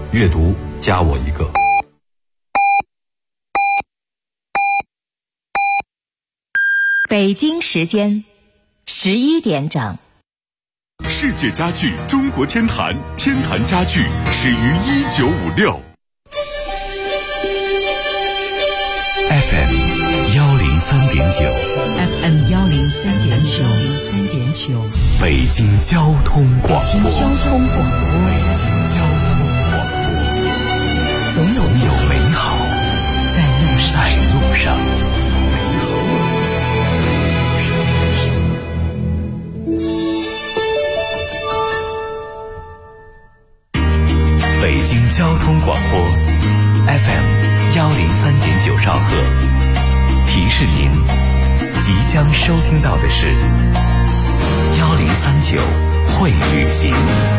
阅读加我一个。 北京时间11点整。 世界家具中国天坛，天坛家具始于1956。 FM 103.9，FM 103.9， 北京交通广播， 北京交通广播，总有美好在路上。 北京交通广播 FM 103.9兆赫，提示您即将收听到的是1039会旅行。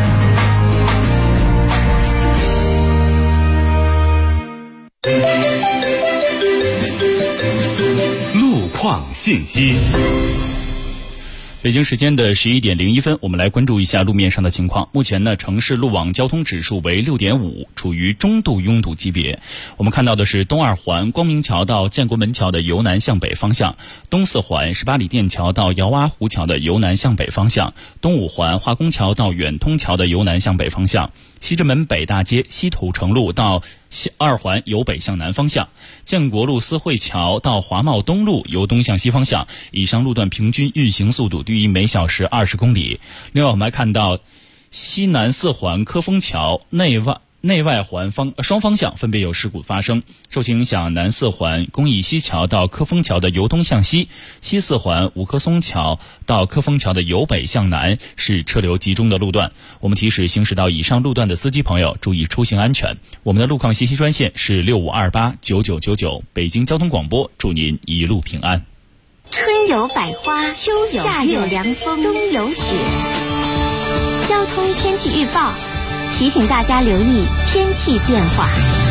路况信息。 北京时间的11点01分，我们来关注一下路面上的情况。目前呢，城市路网交通指数为6.5，处于中度拥堵级别。我们看到的是东二环光明桥到建国门桥的由南向北方向，东四环18里店桥到姚洼湖桥的由南向北方向，东五环化工桥到远通桥的由南向北方向，西直门北大街西土城路到二环由北向南方向，建国路思汇桥到华贸东路由东向西方向，以上路段平均运行速度低于每小时20公里。另外我们还看到西南四环科丰桥内外环双方向分别有事故发生，受其影响，南四环公益西桥到科丰桥的由东向西，西四环吴科松桥到科丰桥的由北向南是车流集中的路段。我们提示行驶到以上路段的司机朋友注意出行安全。我们的路况信息专线是65289999，北京交通广播，祝您一路平安。 春有百花，秋有夏有凉风，冬有雪。交通天气预报提醒大家留意天气变化。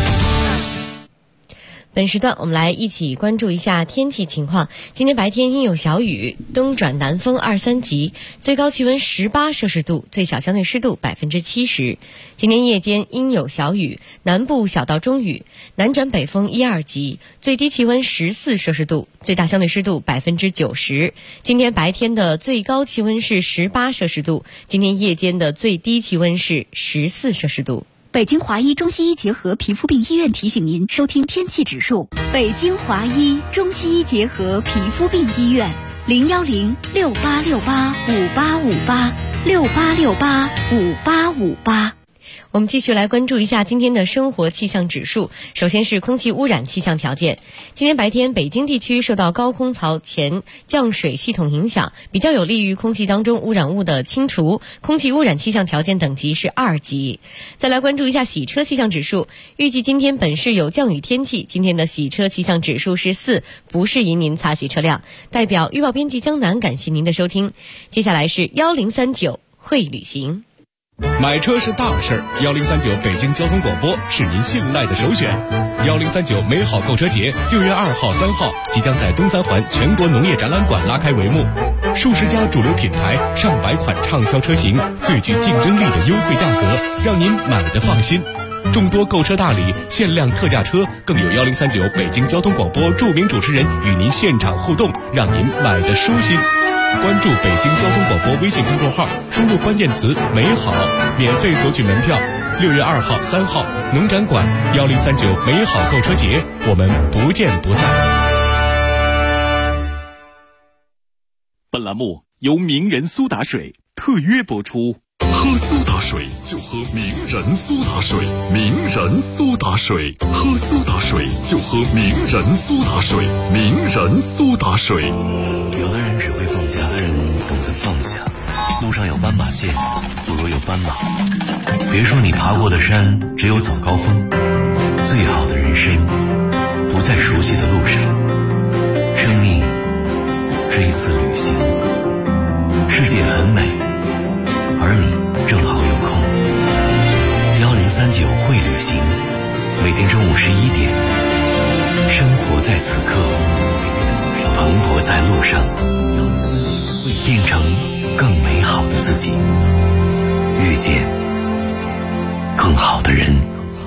本时段我们来一起关注一下天气情况。今天白天阴有小雨，东转南风2-3级，最高气温18摄氏度，最小相对湿度70%。今天夜间阴有小雨，南部小到中雨，南转北风1-2级，最低气温14摄氏度，最大相对湿度90%。今天白天的最高气温是18摄氏度，今天夜间的最低气温是14摄氏度。 北京华医中西医结合皮肤病医院提醒您收听天气指数。北京华医中西医结合皮肤病医院，010-6868-5858，6868-5858。 我们继续来关注一下今天的生活气象指数。首先是空气污染气象条件。今天白天北京地区受到高空槽前降水系统影响，比较有利于空气当中污染物的清除，空气污染气象条件等级是2级。再来关注一下洗车气象指数。预计今天本市有降雨天气，今天的洗车气象指数是4，不适宜您擦洗车辆。代表预报编辑江南感谢您的收听。接下来是1039会旅行。 买车是大事，1039北京交通广播是您信赖的首选。1039美好购车节6月2号、3号即将在东三环全国农业展览馆拉开帷幕，数十家主流品牌、上百款畅销车型，最具竞争力的优惠价格，让您买得放心。众多购车大礼、限量特价车，更有1039北京交通广播著名主持人与您现场互动，让您买得舒心。关注北京交通广播微信公众号，输入关键词美好，免费索取门票。6月2号、3号农展馆1039美好购车节，我们不见不散。 本栏目由名人苏打水特约播出。喝苏打水就喝名人苏打水，名人苏打水，喝苏打水就喝名人苏打水，名人苏打水。 有的人只会放假，有的人懂得放下。路上有斑马线，不如有斑马。别说你爬过的山只有早高峰，最好的人生不在熟悉的路上。生命是一次旅行，世界很美，而你正好有空。1039会旅行，每天中午11点，生活在此刻，蓬勃在路上，变成更美好的自己，遇见更好的人。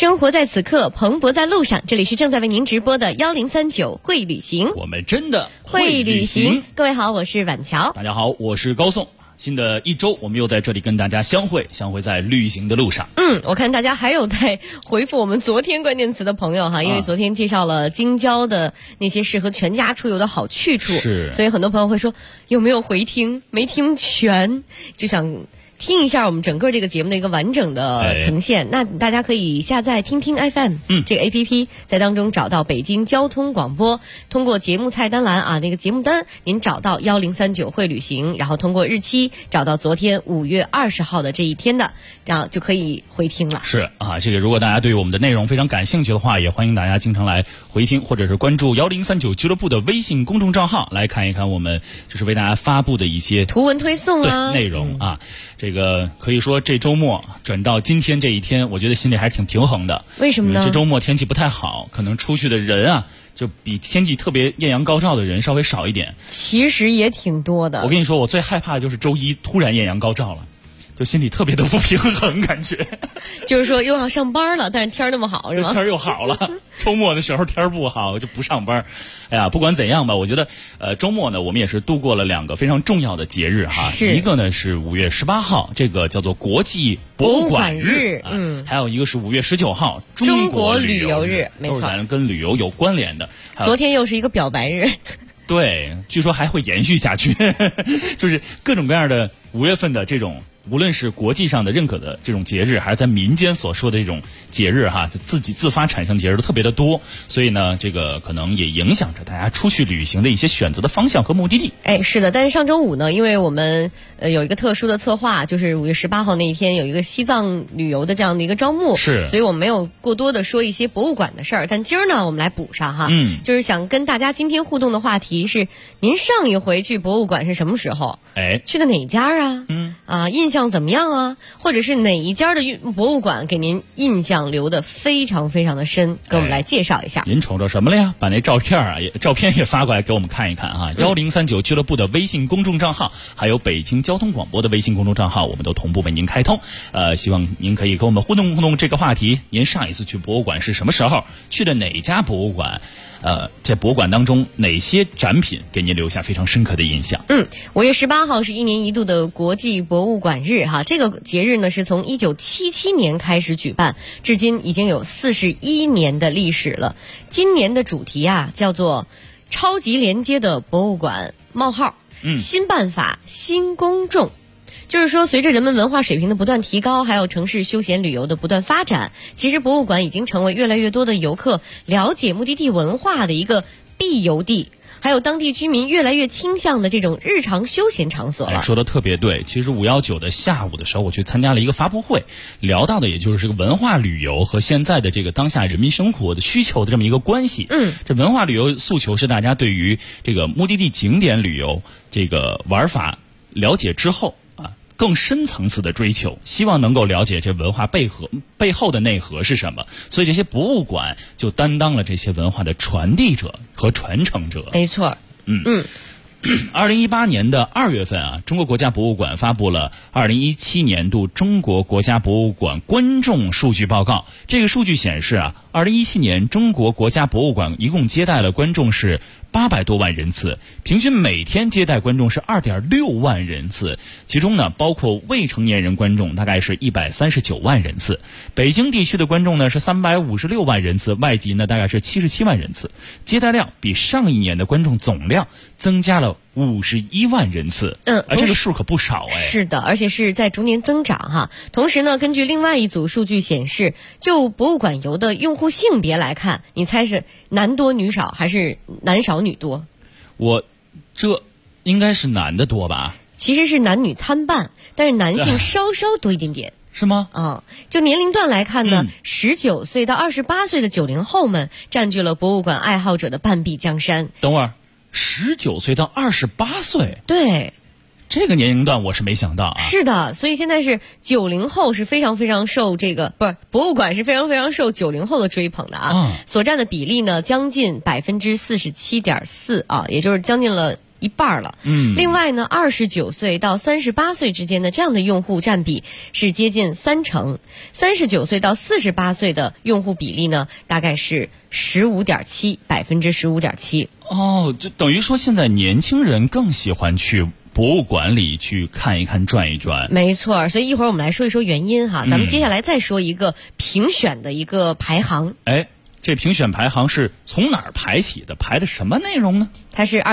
生活在此刻，蓬勃在路上。这里是正在为您直播的1039会旅行， 我们真的会旅行。各位好，我是婉乔。 大家好，我是高颂。新的一周，我们又在这里跟大家相会在旅行的路上。 我看大家还有在回复我们昨天关键词的朋友哈，因为昨天介绍了京郊的那些适合全家出游的好去处，所以很多朋友会说有没有回听，没听全，就想听一下我们整个这个节目的一个完整的呈现。那大家可以下载听听 FM 这个 APP， 在当中找到北京交通广播，通过节目菜单栏啊，那个节目单您找到1039会旅行，然后通过日期找到昨天5月20号的这一天的，这样就可以回听了。 是啊，这个如果大家对于我们的内容非常感兴趣的话，也欢迎大家经常来回听，或者是关注1039俱乐部的微信公众账号，来看一看我们就是为大家发布的一些图文推送啊内容啊。这个可以说这周末转到今天这一天，我觉得心里还是挺平衡的。 为什么呢？ 这周末天气不太好，可能出去的人啊，就比天气特别艳阳高照的人稍微少一点。 其实也挺多的。 我跟你说，我最害怕的就是周一突然艳阳高照了，就心里特别的不平衡，感觉。 就是说又要上班了，但是天儿那么好，是吗？ 天儿又好了，周末的时候天儿不好就不上班。哎呀，不管怎样吧，我觉得周末呢，我们也是度过了2个非常重要的节日哈。一个呢是5月18号，这个叫做国际博物馆日，还有一个是5月19号中国旅游日， 没错， 都是咱跟旅游有关联的。 昨天又是一个表白日。 对，据说还会延续下去，就是各种各样的5月份的这种，无论是国际上的认可的这种节日，还是在民间所说的这种节日哈，就自己自发产生节日都特别的多，所以呢，这个可能也影响着大家出去旅行的一些选择的方向和目的地。 哎，是的，但是上周五呢，因为我们有一个特殊的策划，就是5月18号那一天有一个西藏旅游的这样的一个招募， 是， 所以我们没有过多的说一些博物馆的事儿。但今儿呢，我们来补上哈，就是想跟大家今天互动的话题是：您上一回去博物馆是什么时候？ 哎， 去的哪家啊？印象怎么样啊？或者是哪一家的博物馆给您印象留得非常非常的深，跟我们来介绍一下。 您瞅着什么了呀？把那照片也发过来给我们看一看啊！1039俱乐部的微信公众账号，还有北京交通广播的微信公众账号，我们都同步为您开通。希望您可以跟我们互动互动这个话题。您上一次去博物馆是什么时候？去的哪家博物馆？在博物馆当中哪些展品给您留下非常深刻的印象 ？5月18号是1年1度的国际博物馆日哈，这个节日呢是从1977年开始举办，至今已经有41年的历史了。今年的主题啊叫做超级连接的博物馆冒号新办法新公众。就是说，随着人们文化水平的不断提高，还有城市休闲旅游的不断发展，其实博物馆已经成为越来越多的游客了解目的地文化的一个必游地，还有当地居民越来越倾向的这种日常休闲场所了。 说的特别对。其实519的下午的时候，我去参加了一个发布会，聊到的也就是这个文化旅游和现在的这个当下人民生活的需求的这么一个关系。这文化旅游诉求是大家对于这个目的地景点旅游这个玩法了解之后更深层次的追求，希望能够了解这文化背后的内核是什么，所以这些博物馆就担当了这些文化的传递者和传承者。 没错。 2018年的2月份啊，中国国家博物馆发布了2017年度中国国家博物馆观众数据报告。这个数据显示啊，2017年中国国家博物馆一共接待了观众是800多万人次，平均每天接待观众是2.6万人次，其中呢包括未成年人观众大概是139万人次，北京地区的观众呢是356万人次，外籍呢大概是77万人次，接待量比上一年的观众总量增加了51万人次。这个数可不少哎。 是的，而且是在逐年增长哈。同时呢，根据另外一组数据显示，就博物馆游的用户性别来看，你猜是男多女少还是男少女多？ 这应该是男的多吧？ 其实是男女参半，但是男性稍稍多一点点。 是吗？ 就年龄段来看呢，19岁到28岁的90后们占据了博物馆爱好者的半壁江山。 等会儿，19岁到28岁， 对， 这个年龄段我是没想到啊。 是的，所以现在是90后是非常非常受这个博物馆是非常非常受90后的追捧的啊。所占的比例呢将近47.4%啊，也就是将近了一半了。另外呢，29岁到38岁之间的这样的用户占比是接近30%，39岁到48岁的用户比例呢，大概是15.7%。 哦，就等于说现在年轻人更喜欢去博物馆里去看一看、转一转。 没错，所以一会儿我们来说一说原因哈。咱们接下来再说一个评选的一个排行。 这评选排行是从哪儿排起的？排的什么内容呢？ 它是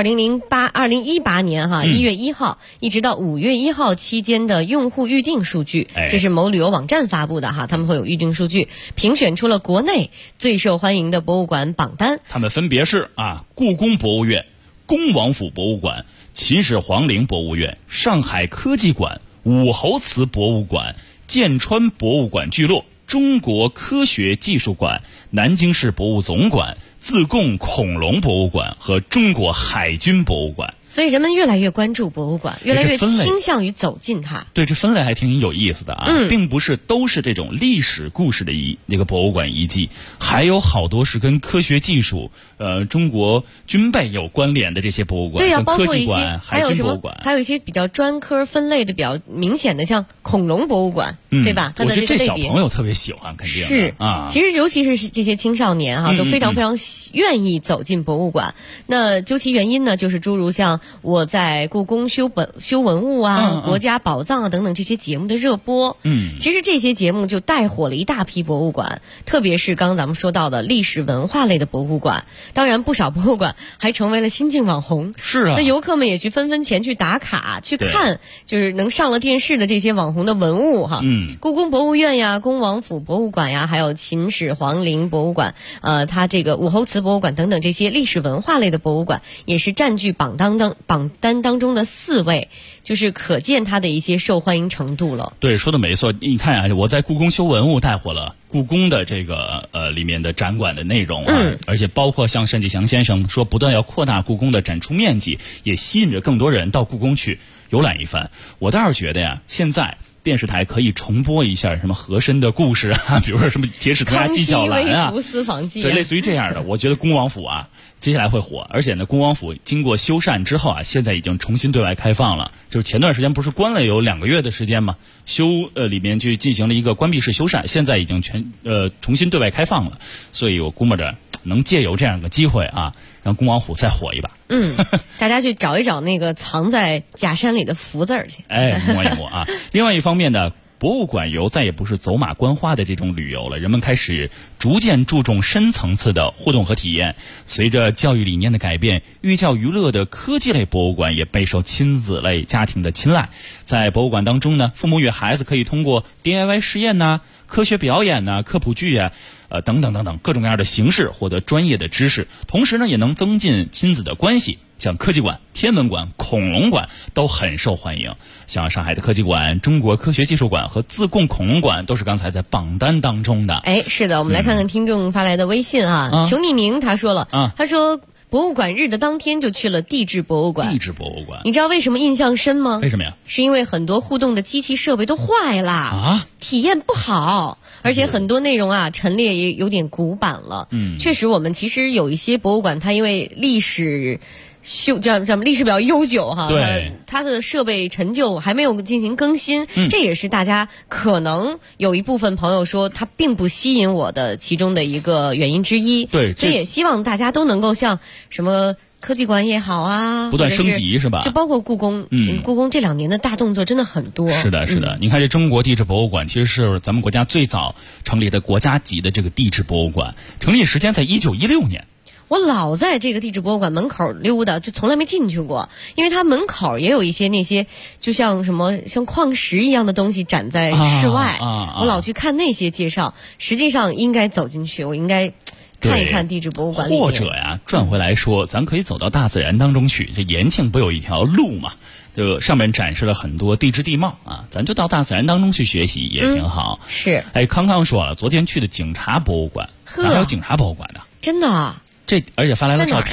2018年1月1号一直到5月1号期间的用户预订数据，这是某旅游网站发布的哈，他们会有预订数据，评选出了国内最受欢迎的博物馆榜单。 他们分别是故宫博物院、恭王府博物馆、秦始皇陵博物院、上海科技馆、武侯祠博物馆、剑川博物馆聚落、中国科学技术馆、南京市博物总馆、自贡恐龙博物馆和中国海军博物馆。 所以人们越来越关注博物馆，越来越倾向于走进它。 对，这分类还挺有意思的并不是都是这种历史故事的那个博物馆遗迹，还有好多是跟科学技术、中国军备有关联的这些博物馆， 对像科包括一些技馆、海军博物馆， 还有一些比较专科分类的比较明显的，像恐龙博物馆，对吧？它的我觉得这类别小朋友特别喜欢，肯定是其实尤其是这些青少年都非常非常愿意走进博物馆。那究其原因呢，就是诸如像我在故宫修文物国家宝藏等等这些节目的热播。其实这些节目就带火了一大批博物馆，特别是刚刚咱们说到的历史文化类的博物馆。当然不少博物馆还成为了新晋网红。 是啊， 那游客们也去纷纷前去打卡去看，就是能上了电视的这些网红的文物哈。故宫博物院呀、恭王府博物馆呀，还有秦始皇陵博物馆，它这个武侯祠博物馆等等这些历史文化类的博物馆，也是占据榜单当中的4位，就是可见它的一些受欢迎程度了。 对，说的没错。你看我在故宫修文物带火了故宫的这个里面的展馆的内容而且包括像单霁翔先生说不断要扩大故宫的展出面积，也吸引着更多人到故宫去游览一番。我倒是觉得现在电视台可以重播一下什么和珅的故事比如说什么铁齿铜牙纪晓岚康熙微服私访记对，类似于这样的。我觉得恭王府接下来会火，而且呢，恭王府经过修缮之后现在已经重新对外开放了。就是前段时间不是关了有2个月的时间吗？里面去进行了一个关闭式修缮，现在已经重新对外开放了。所以我估摸着能借由这样一个机会让恭王府再火一把。 大家去找一找那个藏在假山里的福字去。 摸一摸另外一方面呢，博物馆游再也不是走马观花的这种旅游了，人们开始逐渐注重深层次的互动和体验。随着教育理念的改变，寓教于乐的科技类博物馆也备受亲子类家庭的青睐。在博物馆当中呢，父母与孩子可以通过 DIY 实验科学表演科普剧等等等等各种各样的形式获得专业的知识，同时呢也能增进亲子的关系。像科技馆、天文馆、恐龙馆都很受欢迎。像上海的科技馆、中国科学技术馆和自贡恐龙馆都是刚才在榜单当中的。 是的，我们来看看听众发来的微信求匿名他说了他说博物馆日的当天就去了地质博物馆。 地质博物馆， 你知道为什么印象深吗？ 为什么呀？ 是因为很多互动的机器设备都坏了体验不好，而且很多内容陈列也有点古板了。确实，我们其实有一些博物馆，它因为历史历史比较悠久对， 它的设备陈旧还没有进行更新，这也是大家可能有一部分朋友说它并不吸引我的其中的一个原因之一。 对， 所以也希望大家都能够像什么科技馆也好不断升级是吧？ 就包括故宫，故宫这2年的大动作真的很多。 是的，是的。你看这中国地质博物馆其实是咱们国家最早成立的国家级的这个地质博物馆，成立时间在1916年。 我老在这个地质博物馆门口溜达，就从来没进去过，因为它门口也有一些那些就像矿石一样的东西展在室外，我老去看那些介绍。实际上应该走进去，我应该看一看地质博物馆里面。 或者转回来说，咱可以走到大自然当中去。这延庆不有一条路嘛，就上面展示了很多地质地貌咱就到大自然当中去学习也挺好。 是。 康康说了，昨天去的警察博物馆，咱还有警察博物馆呢。 真的而且发来了照片，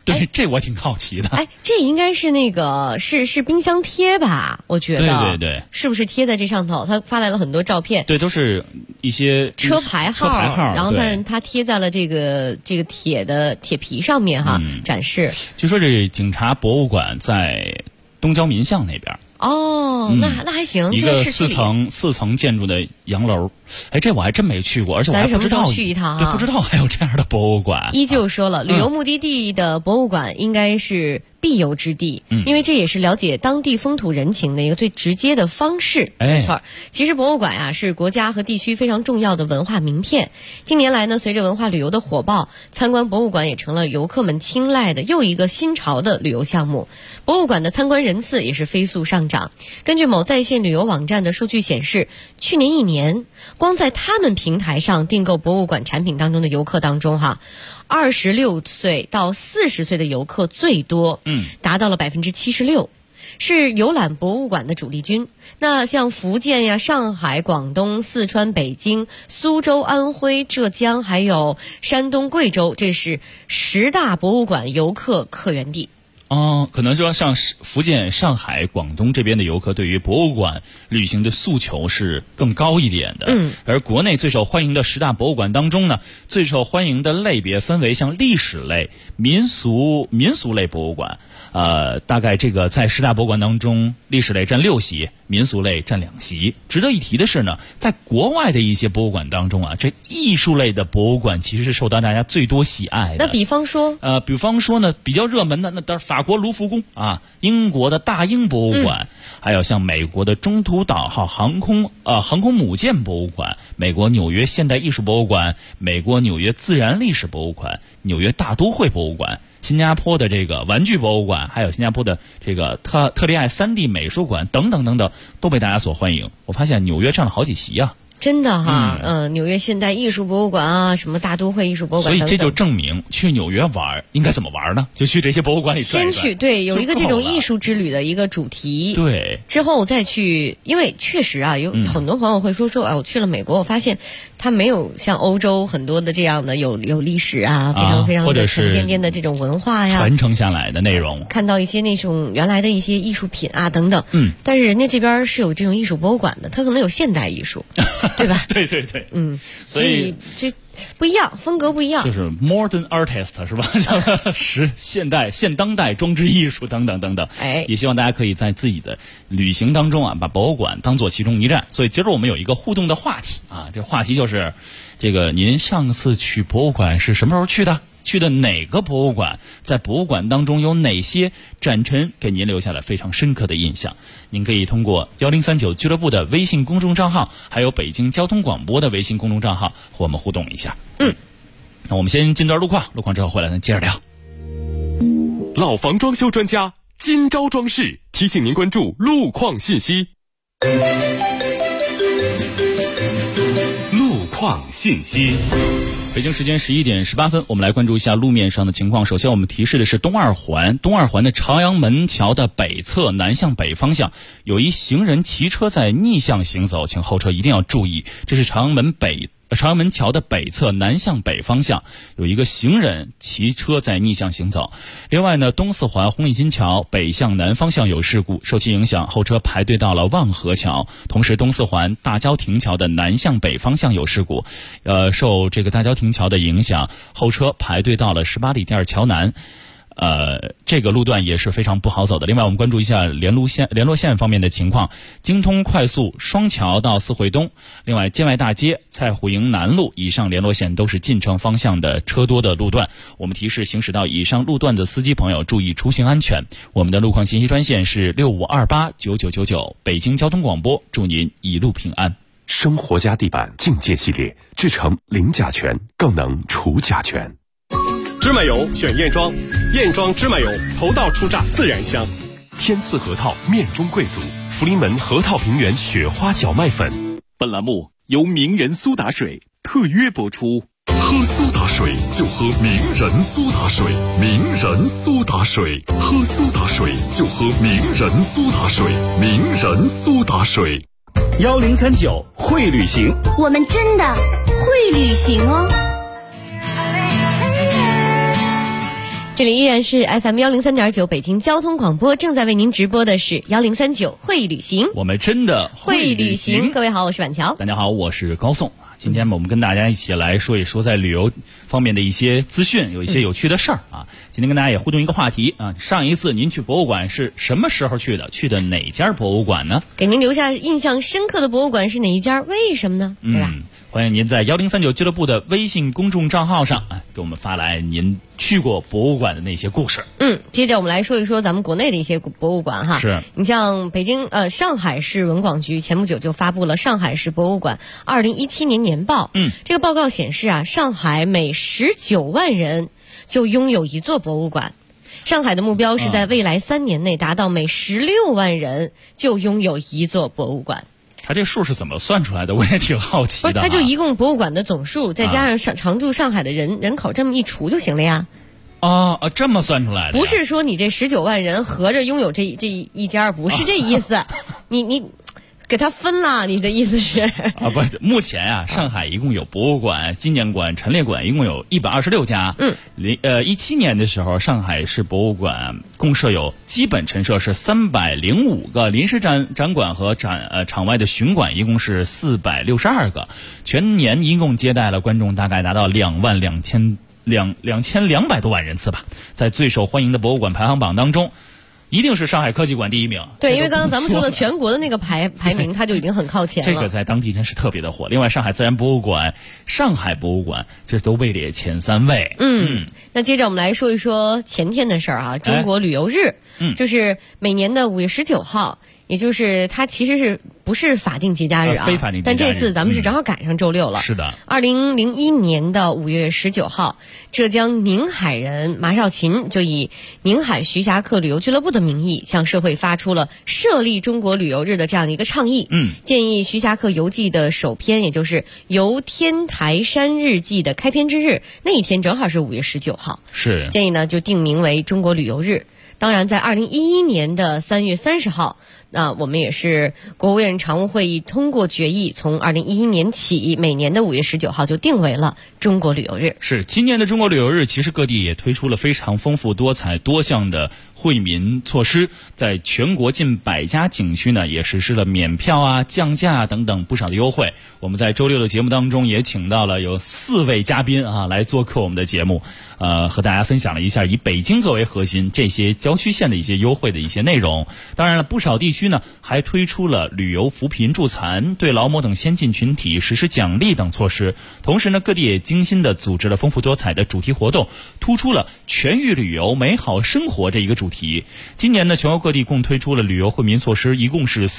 对，这我挺好奇的。 哎，这应该是那个是冰箱贴吧？我觉得， 对， 是不是贴在这上头？他发来了很多照片， 对，都是一些车牌号，然后他贴在了这个铁皮上面哈，展示。 据说这警察博物馆在东郊民巷那边。 哦，那还行， 一个四层建筑的洋楼，哎，这我还真没去过，而且我还不知道去一趟， 对，不知道还有这样的博物馆。 依旧说了，旅游目的地的博物馆应该是必游之地，因为这也是了解当地风土人情的一个最直接的方式。没错，其实博物馆呀是国家和地区非常重要的文化名片。近年来呢，随着文化旅游的火爆，参观博物馆也成了游客们青睐的又一个新潮的旅游项目。博物馆的参观人次也是飞速上涨。根据某在线旅游网站的数据显示，去年1年，光在他们平台上订购博物馆产品当中的游客当中26岁到40岁的游客最多，达到了76%，是游览博物馆的主力军。那像福建呀、上海、广东、四川、北京、苏州、安徽、浙江，还有山东、贵州，这是10大博物馆游客客源地。 可能说像福建、上海、广东这边的游客对于博物馆旅行的诉求是更高一点的。而国内最受欢迎的10大博物馆当中呢，最受欢迎的类别分为像历史类、民俗类博物馆。大概这个在10大博物馆当中，历史类占6席，民俗类占2席。值得一提的是呢，在国外的一些博物馆当中这艺术类的博物馆其实是受到大家最多喜爱的。 那比方说呢，比较热门的那当然法国卢浮宫英国的大英博物馆，还有像美国的中途岛号航空母舰博物馆，美国纽约现代艺术博物馆，美国纽约自然历史博物馆，纽约大都会博物馆，新加坡的这个玩具博物馆，还有新加坡的这个特利艾3D 美术馆等等等等，都被大家所欢迎。我发现纽约占了好几席啊。 真的哈，纽约现代艺术博物馆什么大都会艺术博物馆等等。 所以这就证明去纽约玩应该怎么玩呢？就去这些博物馆里转一转。 先去，对，有一个这种艺术之旅的一个主题。 对。 之后再去，因为确实有很多朋友会说我去了美国，我发现它没有像欧洲很多的这样的有历史非常非常的沉甸甸的这种文化呀， 传承下来的内容。 看到一些那种原来的一些艺术品等等。但是人家这边是有这种艺术博物馆的，它可能有现代艺术。对吧？ 对， 所以这不一样，风格不一样， 就是 modern artist 是吧？现代、现当代装置艺术等等等等。也希望大家可以在自己的旅行当中把博物馆当做其中一站。所以今儿我们有一个互动的话题这话题就是这个您上次去博物馆是什么时候去的？去的哪个博物馆？在博物馆当中有哪些展陈给您留下了非常深刻的印象？您可以通过1039俱乐部的微信公众账号，还有北京交通广播的微信公众账号和我们互动一下。那我们先进段路况之后回来咱接着聊。 老房装修专家今朝装饰提醒您关注路况信息。路况信息。 北京时间11点18分，我们来关注一下路面上的情况。首先我们提示的是东二环的朝阳门桥的北侧南向北方向，有一行人骑车在逆向行走，请后车一定要注意。这是朝阳门桥的北侧南向北方向，有一个行人骑车在逆向行走。另外呢，东四环红利金桥北向南方向有事故，受其影响，后车排队到了望河桥。同时，东四环大郊亭桥的南向北方向有事故，受这个大郊亭桥的影响，后车排队到了18里店桥南。这个路段也是非常不好走的。另外我们关注一下联络线方面的情况，京通快速双桥到四惠东，另外建外大街、蔡虎营南路以上联络线都是进城方向的车多的路段。我们提示行驶到以上路段的司机朋友注意出行安全。我们的路况信息专线是65289999，北京交通广播，祝您一路平安。 生活家地板境界系列，制成零甲醛，更能除甲醛。 芝麻油选燕庄，燕庄芝麻油头道出榨自然香。 天赐核桃面中贵族，福临门核桃平原雪花小麦粉。 本栏目由名人苏打水特约播出。 喝苏打水就喝名人苏打水，名人苏打水，喝苏打水就喝名人苏打水，名人苏打水。 1039会旅行， 我们真的会旅行哦。 这里依然是 FM103.9 北京交通广播，正在为您直播的是1039会旅行。 我们真的会旅行。 各位好，我是婉乔。 大家好，我是高颂。今天我们跟大家一起来说一说在旅游方面的一些资讯，有一些有趣的事儿啊。今天跟大家也互动一个话题啊，上一次您去博物馆是什么时候去的？去的哪家博物馆呢？ 给您留下印象深刻的博物馆是哪一家？为什么呢？对吧？ 欢迎您在1039俱乐部的微信公众账号上给我们发来您去过博物馆的那些故事。 接着我们来说一说咱们国内的一些博物馆哈。 是你像上海市文广局前不久就发布了上海市博物馆2017年年报。这个报告显示啊，上海每19万人就拥有一座博物馆。上海的目标是在未来3年内达到每16万人就拥有一座博物馆。 他这数是怎么算出来的？我也挺好奇的。 他就一共博物馆的总数，再加上常住上海的人口这么一除就行了呀。 这么算出来的？ 不是说你这19万人合着拥有这一家，不是这意思。你给他分了，你的意思是？ 不，目前上海一共有博物馆、纪念馆、陈列馆，一共有126家。17年的时候，上海市博物馆共设有基本陈设是305个，临时展馆和场外的巡馆一共是462个，全年一共接待了观众大概达到2200多万人次吧。在最受欢迎的博物馆排行榜当中，一定是上海科技馆第一名。 对，因为刚刚咱们说的全国的那个排名，它就已经很靠前了。 这个在当地真是特别的火。另外，上海自然博物馆、上海博物馆，这都位列前3位。 那接着我们来说一说前天的事儿啊，中国旅游日，就是每年的5月19号，也就是它其实是不是法定节假日啊？ 非法定节假日。 但这次咱们是正好赶上周6了。 是的。 2001年的5月19号，浙江宁海人马少勤就以宁海徐霞客旅游俱乐部的名义，向社会发出了设立中国旅游日的这样的一个倡议。建议徐霞客游记的首篇，也就是《游天台山日记》的开篇之日，那一天正好是5月19号。 是。 建议呢就定名为中国旅游日。当然，在2011年的3月30号，那我们也是国务院常务会议通过决议，从2011年起，每年的5月19号就定为了中国旅游日。 是，今年的中国旅游日，其实各地也推出了非常丰富多彩多项的惠民措施，在全国近100家景区呢，也实施了免票降价等等不少的优惠。我们在周6的节目当中也请到了有4位嘉宾来做客我们的节目，和大家分享了一下以北京作为核心这些郊区县的一些优惠的一些内容。当然了，不少地区呢还推出了旅游扶贫助残、对劳模等先进群体实施奖励等措施。同时呢，各地也精心的组织了丰富多彩的主题活动，突出了全域旅游、美好生活这一个主题。今年呢，全国各地共推出了旅游惠民措施，一共是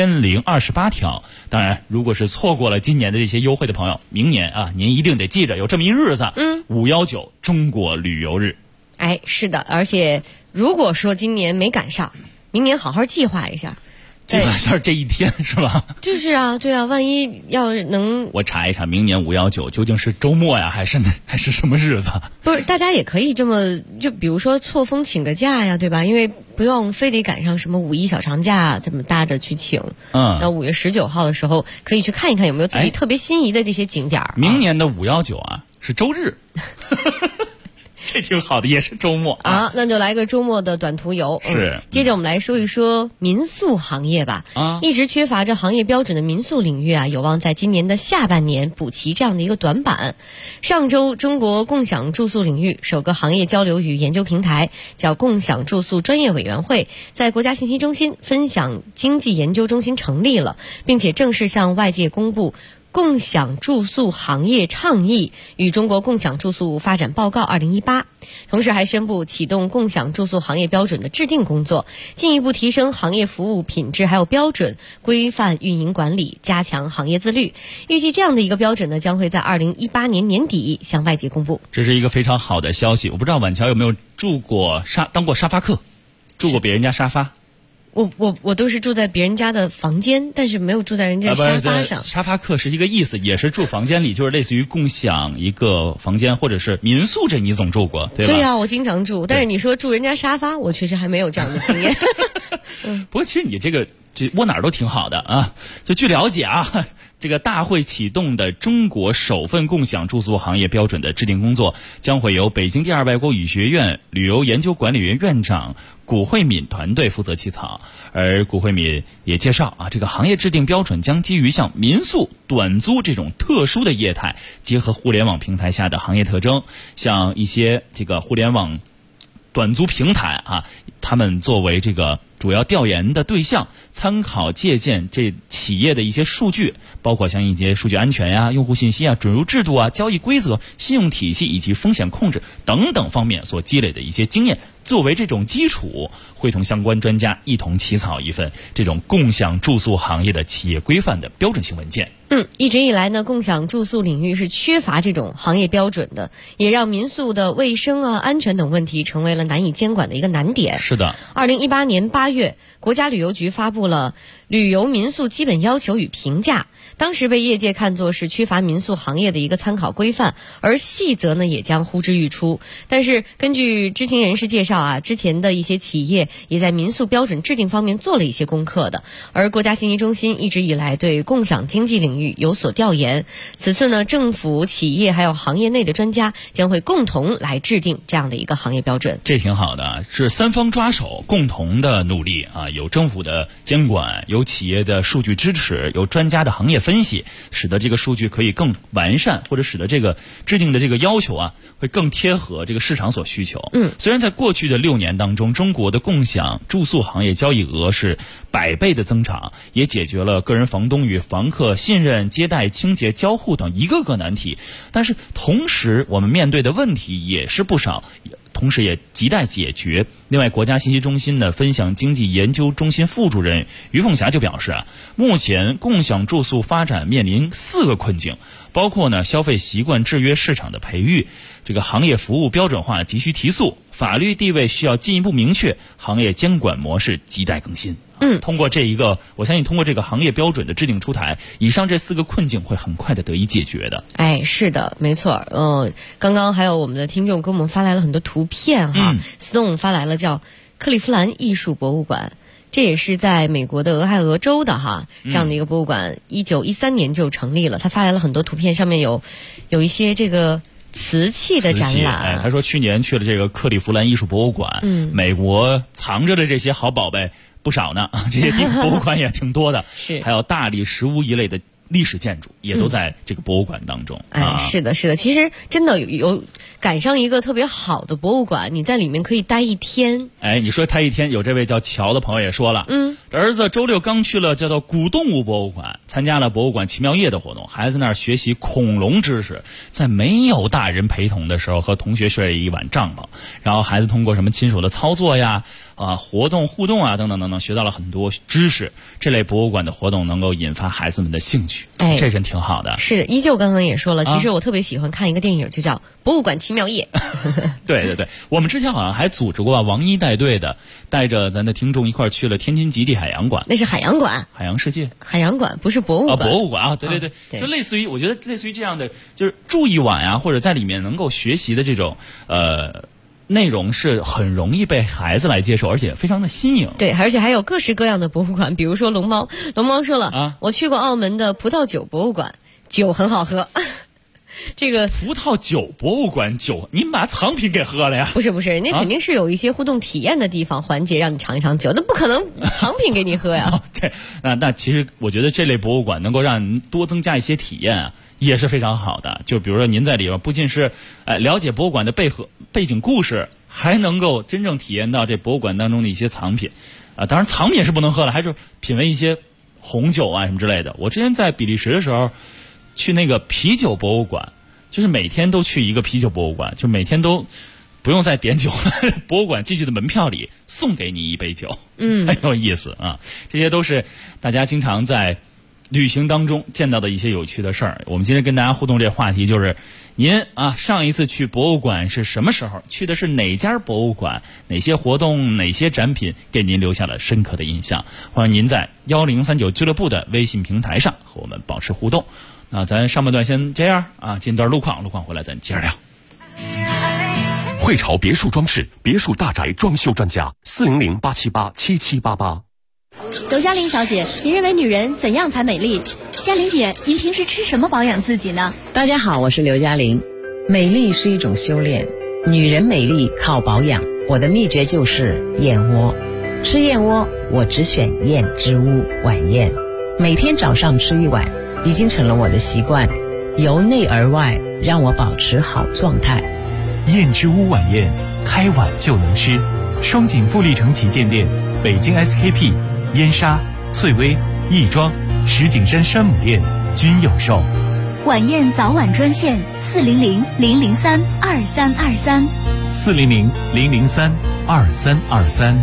3028条。当然，如果是错过了今年的这些优惠的朋友，明年您一定得记着有这么一日子，519中国旅游日。 是的，而且如果说今年没赶上，明年好好计划一下。 计划一下这一天是吧？ 就是啊，对啊，万一要能， 我查一查明年519究竟是周末呀，还是什么日子？ 不是，大家也可以这么，就比如说错峰请个假呀，对吧？因为不用非得赶上什么5一小长假这么搭着去请。那5月19号的时候可以去看一看有没有自己特别心仪的这些景点。 明年的519是周日。这挺好的，也是周末那就来个周末的短途游。 是。 接着我们来说一说民宿行业吧。一直缺乏着行业标准的民宿领域有望在今年的下半年补齐这样的一个短板。上周，中国共享住宿领域首个行业交流与研究平台叫共享住宿专业委员会，在国家信息中心分享经济研究中心成立了，并且正式向外界公布共享住宿行业倡议与中国共享住宿发展报告2018，同时还宣布启动共享住宿行业标准的制定工作，进一步提升行业服务品质还有标准，规范运营管理，加强行业自律。预计这样的一个标准呢，将会在2018年年底向外界公布。 这是一个非常好的消息。我不知道婉乔有没有当过沙发客，住过别人家沙发？ 我都是住在别人家的房间，但是没有住在人家沙发上。 沙发客是一个意思，也是住房间里，就是类似于共享一个房间，或者是民宿，这你总住过，对吧？ 对呀，我经常住，但是你说住人家沙发，我确实还没有这样的经验。 不过其实你这窝哪儿都挺好的啊。就据了解啊，这个大会启动的中国首份共享住宿行业标准的制定工作，将会由北京第二外国语学院旅游研究管理院院长古慧敏团队负责起草。而古慧敏也介绍啊，这个行业制定标准将基于像民宿、短租这种特殊的业态，结合互联网平台下的行业特征，像一些这个互联网短租平台啊，他们作为这个主要调研的对象，参考借鉴这企业的一些数据，包括像一些数据安全呀、用户信息啊、准入制度啊、交易规则、信用体系以及风险控制等等方面所积累的一些经验，作为这种基础，会同相关专家一同起草一份这种共享住宿行业的企业规范的标准性文件。 一直以来呢，共享住宿领域是缺乏这种行业标准的，也让民宿的卫生啊、安全等问题成为了难以监管的一个难点。 是的 ，2018年8月，国家旅游局发布了旅游民宿基本要求与评价，当时被业界看作是缺乏民宿行业的一个参考规范，而细则呢也将呼之欲出。但是根据知情人士介绍啊，之前的一些企业也在民宿标准制定方面做了一些功课的，而国家信息中心一直以来对共享经济领域有所调研。此次呢，政府、企业还有行业内的专家将会共同来制定这样的一个行业标准。 这挺好的，是三方抓手共同的努力啊，有政府的监管，有企业的数据支持，有专家的行业分析，使得这个数据可以更完善，或者使得这个制定的这个要求啊会更贴合这个市场所需求。虽然在过去的6年当中，中国的共享住宿行业交易额是100倍的增长，也解决了个人房东与房客信任、接待、清洁、交互等一个个难题。但是同时我们面对的问题也是不少，同时也亟待解决。另外，国家信息中心的分享经济研究中心副主任于凤霞就表示啊，目前共享住宿发展面临4个困境，包括呢消费习惯制约市场的培育，这个行业服务标准化急需提速，法律地位需要进一步明确，行业监管模式亟待更新。通过我相信通过这个行业标准的制定出台，以上这4个困境会很快的得以解决的。 是的，没错。刚刚还有我们的听众给我们发来了很多图片哈，Stone 发来了叫克利夫兰艺术博物馆，这也是在美国的俄亥俄州的这样的一个博物馆，1913年就成立了。他发来了很多图片，上面有一些这个瓷器的展览。 他说去年去了这个克利夫兰艺术博物馆，美国藏着的这些好宝贝不少呢，这些博物馆也挺多的， 是还有大理石屋一类的历史建筑也都在这个博物馆当中。 是的，其实真的有赶上一个特别好的博物馆，你在里面可以待1天。 你说待1天，有这位叫乔的朋友也说了，儿子周6刚去了叫做古动物博物馆，参加了博物馆奇妙夜的活动，孩子那儿学习恐龙知识，在没有大人陪同的时候和同学睡了一晚帐篷，然后孩子通过什么亲手的操作呀、活动互动啊等等等等，学到了很多知识。这类博物馆的活动能够引发孩子们的兴趣，这真挺好的。 是的，依旧刚刚也说了，其实我特别喜欢看一个电影，就叫《博物馆奇妙夜》。 对，我们之前好像还组织过王一带队的，带着咱的听众一块去了天津极地海洋馆。 那是海洋馆， 海洋世界海洋馆不是博物馆。 博物馆对，就类似于，我觉得类似于这样的，就是住一晚啊，或者在里面能够学习的这种内容是很容易被孩子来接受，而且非常的新颖。 对，而且还有各式各样的博物馆，比如说龙猫说了我去过澳门的葡萄酒博物馆，酒很好喝。这个葡萄酒博物馆酒，您把藏品给喝了呀？ 不是，人家肯定是有一些互动体验的地方环节，让你尝一尝酒，那不可能藏品给你喝呀。 那其实我觉得这类博物馆能够让您多增加一些体验啊，也是非常好的。就比如说您在里边不仅是了解博物馆的背景故事，还能够真正体验到这博物馆当中的一些藏品当然藏品是不能喝了，还是品味一些红酒啊什么之类的。我之前在比利时的时候去那个啤酒博物馆，就是每天都去一个啤酒博物馆，就每天都不用再点酒了，博物馆进去的门票里送给你一杯酒，很有意思啊。这些都是大家经常在旅行当中见到的一些有趣的事儿。我们今天跟大家互动这个话题就是您上一次去博物馆是什么时候？去的是哪家博物馆？哪些活动、哪些展品给您留下了深刻的印象？欢迎您在1039俱乐部的微信平台上和我们保持互动。那咱上半段先这样进段路况回来咱接着聊。 汇潮别墅装饰、别墅大宅装修专家，400-878-7788。 刘嘉玲小姐，您认为女人怎样才美丽？嘉玲姐，您平时吃什么保养自己呢？ 大家好，我是刘嘉玲。美丽是一种修炼，女人美丽靠保养。我的秘诀就是燕窝。吃燕窝，我只选燕之屋晚宴，每天早上吃一碗，已经成了我的习惯，由内而外让我保持好状态。 燕之屋晚宴，开碗就能吃。双井富力城旗舰店、北京 SKP、燕莎、翠微、亦庄、石景山山姆店均有售。 晚宴早晚专线400-003-2323 400-003-2323。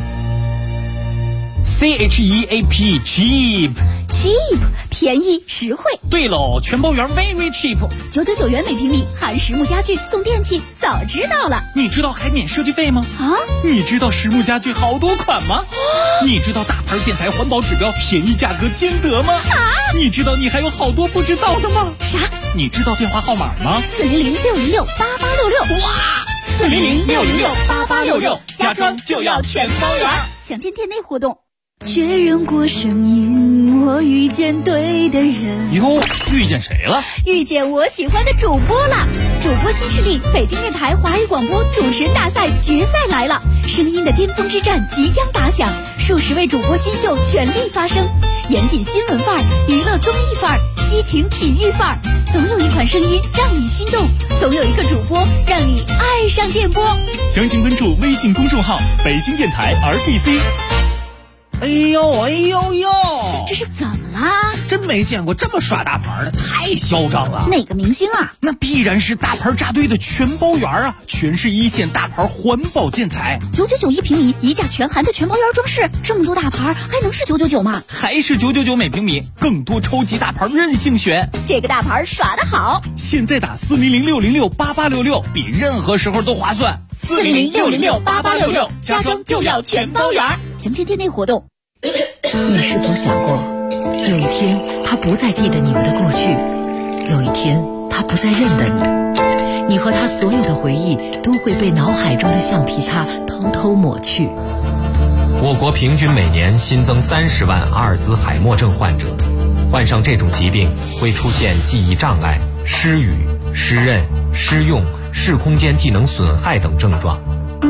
CHEAP cheap 便宜实惠。 对喽，全包圆 very cheap， 999元每平米，含实木家具送电器，早知道了。 你知道还免设计费吗？ 啊？ 你知道实木家具好多款吗？你知道大牌建材环保指标，便宜价格兼得吗？ 啊？ 你知道你还有好多不知道的吗？ 啥？ 你知道电话号码吗 ？400-606-8866。 哇！400-606-8866，家装就要全包圆。 详见店内活动。确认过声音，我遇见对的人。 哟，遇见谁了？ 遇见我喜欢的主播了。主播新势力，北京电台华语广播主持人大赛决赛来了，声音的巅峰之战即将打响，数十位主播新秀全力发声，严谨新闻范儿，娱乐综艺范儿，激情体育范儿，总有一款声音让你心动，总有一个主播让你爱上电波。 详情关注微信公众号北京电台 RBC。 哎呦哎呦呦， 这是怎么啦？ 真没见过这么耍大牌的，太嚣张了。 哪个明星啊？ 那必然是大牌扎堆的全包圆啊，全是一线大牌环保建材 ，999一平米，一价全含的全包圆装饰，这么多大牌还能是999吗？ 还是999每平米，更多超级大牌任性选。 这个大牌耍得好， 现在打400-606-8866，比任何时候都划算。 400-606-8866，家装就要全包圆。详见店内活动。 你是否想过，有一天他不再记得你们的过去，有一天他不再认得你，你和他所有的回忆都会被脑海中的橡皮擦偷偷抹去。 我国平均每年新增30万阿尔兹海默症患者，患上这种疾病会出现记忆障碍、失语、失认、失用、视空间技能损害等症状。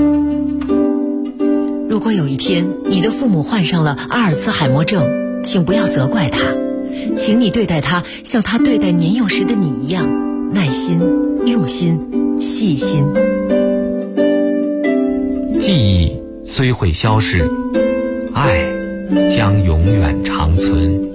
如果有一天你的父母患上了阿尔兹海默症，请不要责怪他，请你对待他像他对待年幼时的你一样，耐心、用心、细心。 记忆虽会消逝，爱将永远长存。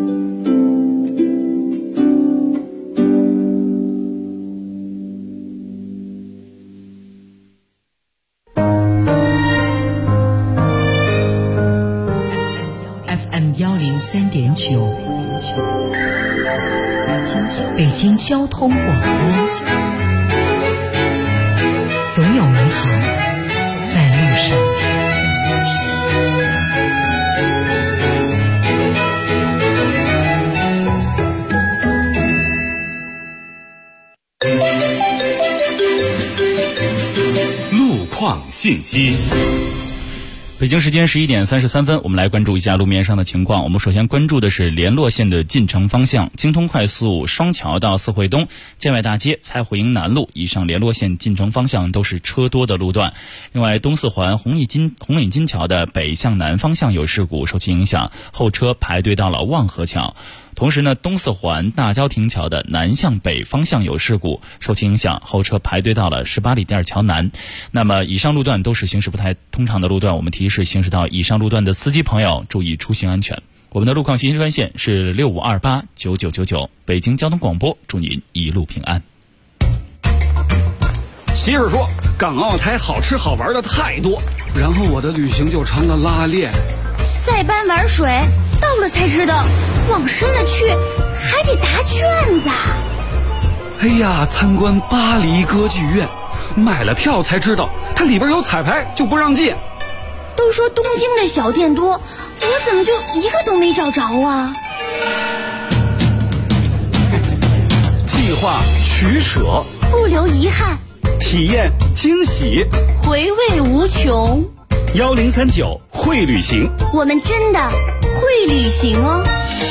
103.9，北京交通广播，总有美好在路上。 路况信息。 北京时间11点33分，我们来关注一下路面上的情况。我们首先关注的是联络线的进城方向，京通快速双桥到四惠东、建外大街、蔡慧营南路以上联络线进城方向都是车多的路段。另外，东四环红领巾桥的北向南方向有事故，受其影响，后车排队到了望河桥。同时呢，东四环大郊亭桥的南向北方向有事故，受其影响，后车排队到了18里店桥南。那么以上路段都是行驶不太通畅的路段，我们提示行驶到以上路段的司机朋友注意出行安全。我们的路况信息专线是65289999，北京交通广播，祝您一路平安。 媳妇说港澳台好吃好玩的太多，然后我的旅行就成了拉练。 塞班玩水，到了才知道往深了去还得答卷子。 哎呀，参观巴黎歌剧院，买了票才知道它里边有彩排，就不让进。 都说东京的小店多，我怎么就一个都没找着啊？ 计划取舍， 不留遗憾， 体验惊喜， 回味无穷。 1039会旅行， 我们真的会会旅行哦。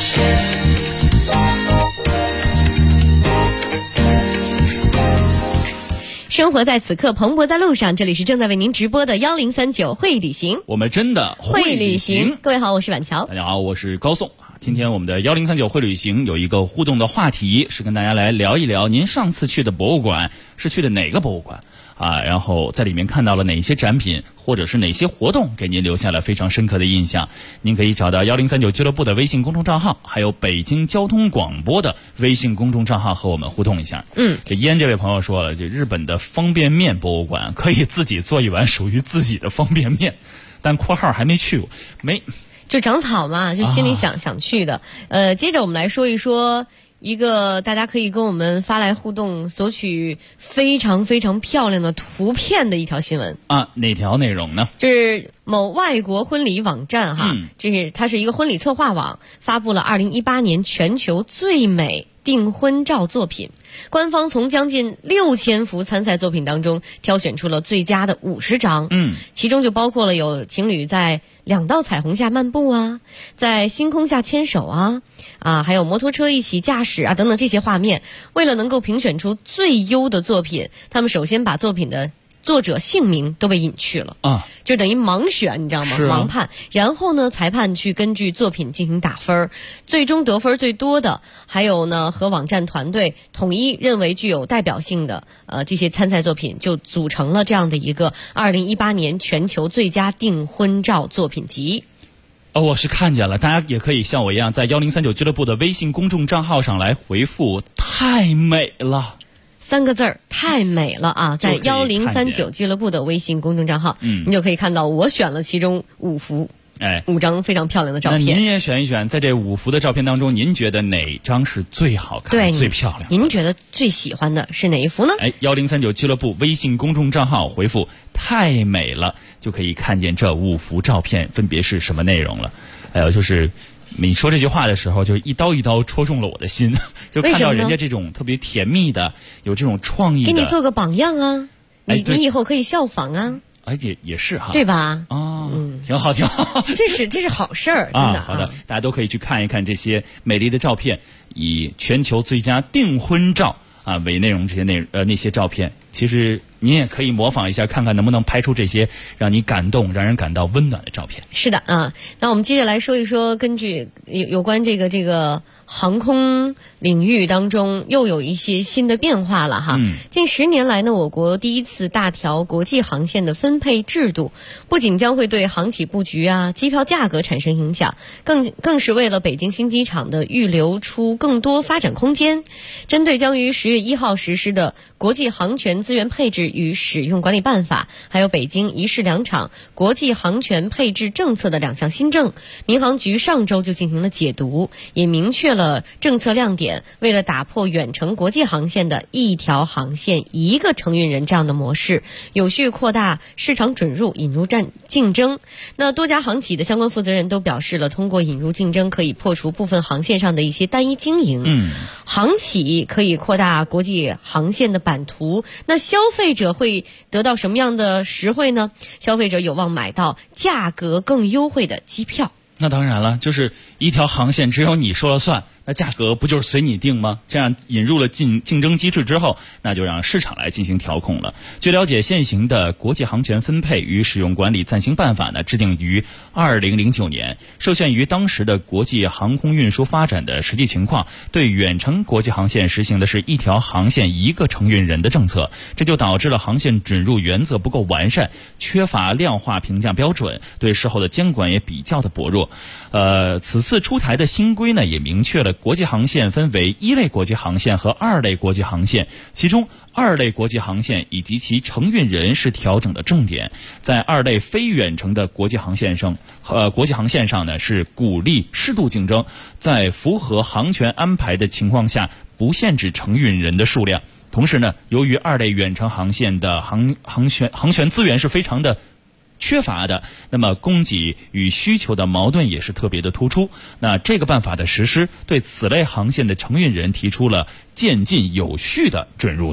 生活在此刻，蓬勃在路上。这里是正在为您直播的1039会旅行， 我们真的会旅行。 各位好，我是婉乔。 大家好，我是高颂。今天我们的1039会旅行有一个互动的话题，是跟大家来聊一聊您上次去的博物馆是去的哪个博物馆啊？然后在里面看到了哪些展品，或者是哪些活动给您留下了非常深刻的印象。您可以找到1039俱乐部的微信公众账号，还有北京交通广播的微信公众账号和我们互动一下。这燕这位朋友说了，这日本的方便面博物馆可以自己做一碗属于自己的方便面，但括号还没去过， 就长草嘛，就心里想去的。接着我们来说一说一个大家可以跟我们发来互动索取非常非常漂亮的图片的一条新闻啊。哪条内容呢？ 就是某外国婚礼网站哈，它是一个婚礼策划网，发布了2018年全球最美订婚照作品。官方从将近6000幅参赛作品当中挑选出了最佳的50张，其中就包括了有情侣在2道彩虹下漫步啊，在星空下牵手啊，还有摩托车一起驾驶啊等等这些画面。为了能够评选出最优的作品，他们首先把作品的作者姓名都被隐去了啊，就等于盲选，你知道吗？盲判。然后呢，裁判去根据作品进行打分，最终得分最多的，还有呢和网站团队统一认为具有代表性的这些参赛作品，就组成了这样的一个2018年全球最佳订婚照作品集。 我是看见了，大家也可以像我一样在1039俱乐部的微信公众账号上来回复太美了 3个字儿，太美了啊！在1039俱乐部的微信公众账号，你就可以看到我选了其中5幅，5张非常漂亮的照片。 那您也选一选，在这5幅的照片当中，您觉得哪张是最好看、最漂亮？ 您觉得最喜欢的是哪一幅呢 ？1039俱乐部微信公众账号回复“太美了”，就可以看见这5幅照片分别是什么内容了。还有就是你说这句话的时候，就一刀一刀戳中了我的心，就看到人家这种特别甜蜜的、有这种创意的， 给你做个榜样啊！你以后可以效仿啊！ 也是哈， 对吧？ 挺好，挺好， 这是好事儿，真的。 好的，大家都可以去看一看这些美丽的照片，以全球最佳订婚照为内容，这些那些照片，其实您也可以模仿一下，看看能不能拍出这些让你感动、让人感到温暖的照片。 是的啊，那我们接着来说一说，根据有关这个航空领域当中又有一些新的变化了哈。近10年来呢，我国第一次大调国际航线的分配制度，不仅将会对航企布局机票价格产生影响，更是为了北京新机场的预留出更多发展空间。针对将于10月1号实施的国际航权资源配置与使用管理办法，还有北京一市两场国际航权配置政策的2项新政，民航局上周就进行了解读，也明确了政策亮点。为了打破远程国际航线的一条航线一个承运人这样的模式，有序扩大市场准入，引入竞争。那多家航企的相关负责人都表示了，通过引入竞争可以破除部分航线上的一些单一经营。航企可以扩大国际航线的版图，那消费者会得到什么样的实惠呢？消费者有望买到价格更优惠的机票。 那当然了，就是一条航线只有你说了算，那价格不就是随你定吗？这样引入了竞争机制之后，那就让市场来进行调控了。据了解，现行的国际航权分配与使用管理暂行办法呢，制定于2009年，受限于当时的国际航空运输发展的实际情况，对远程国际航线实行的是一条航线一个承运人的政策，这就导致了航线准入原则不够完善，缺乏量化评价标准，对事后的监管也比较的薄弱。此次出台的新规呢，也明确了国际航线分为1类国际航线和2类国际航线，其中2类国际航线以及其承运人是调整的重点。在2类非远程的国际航线上呢，是鼓励适度竞争，在符合航权安排的情况下，不限制承运人的数量。同时呢，由于2类远程航线的航权资源是非常的缺乏的，那么供给与需求的矛盾也是特别的突出。那这个办法的实施，对此类航线的承运人提出了渐进有序的准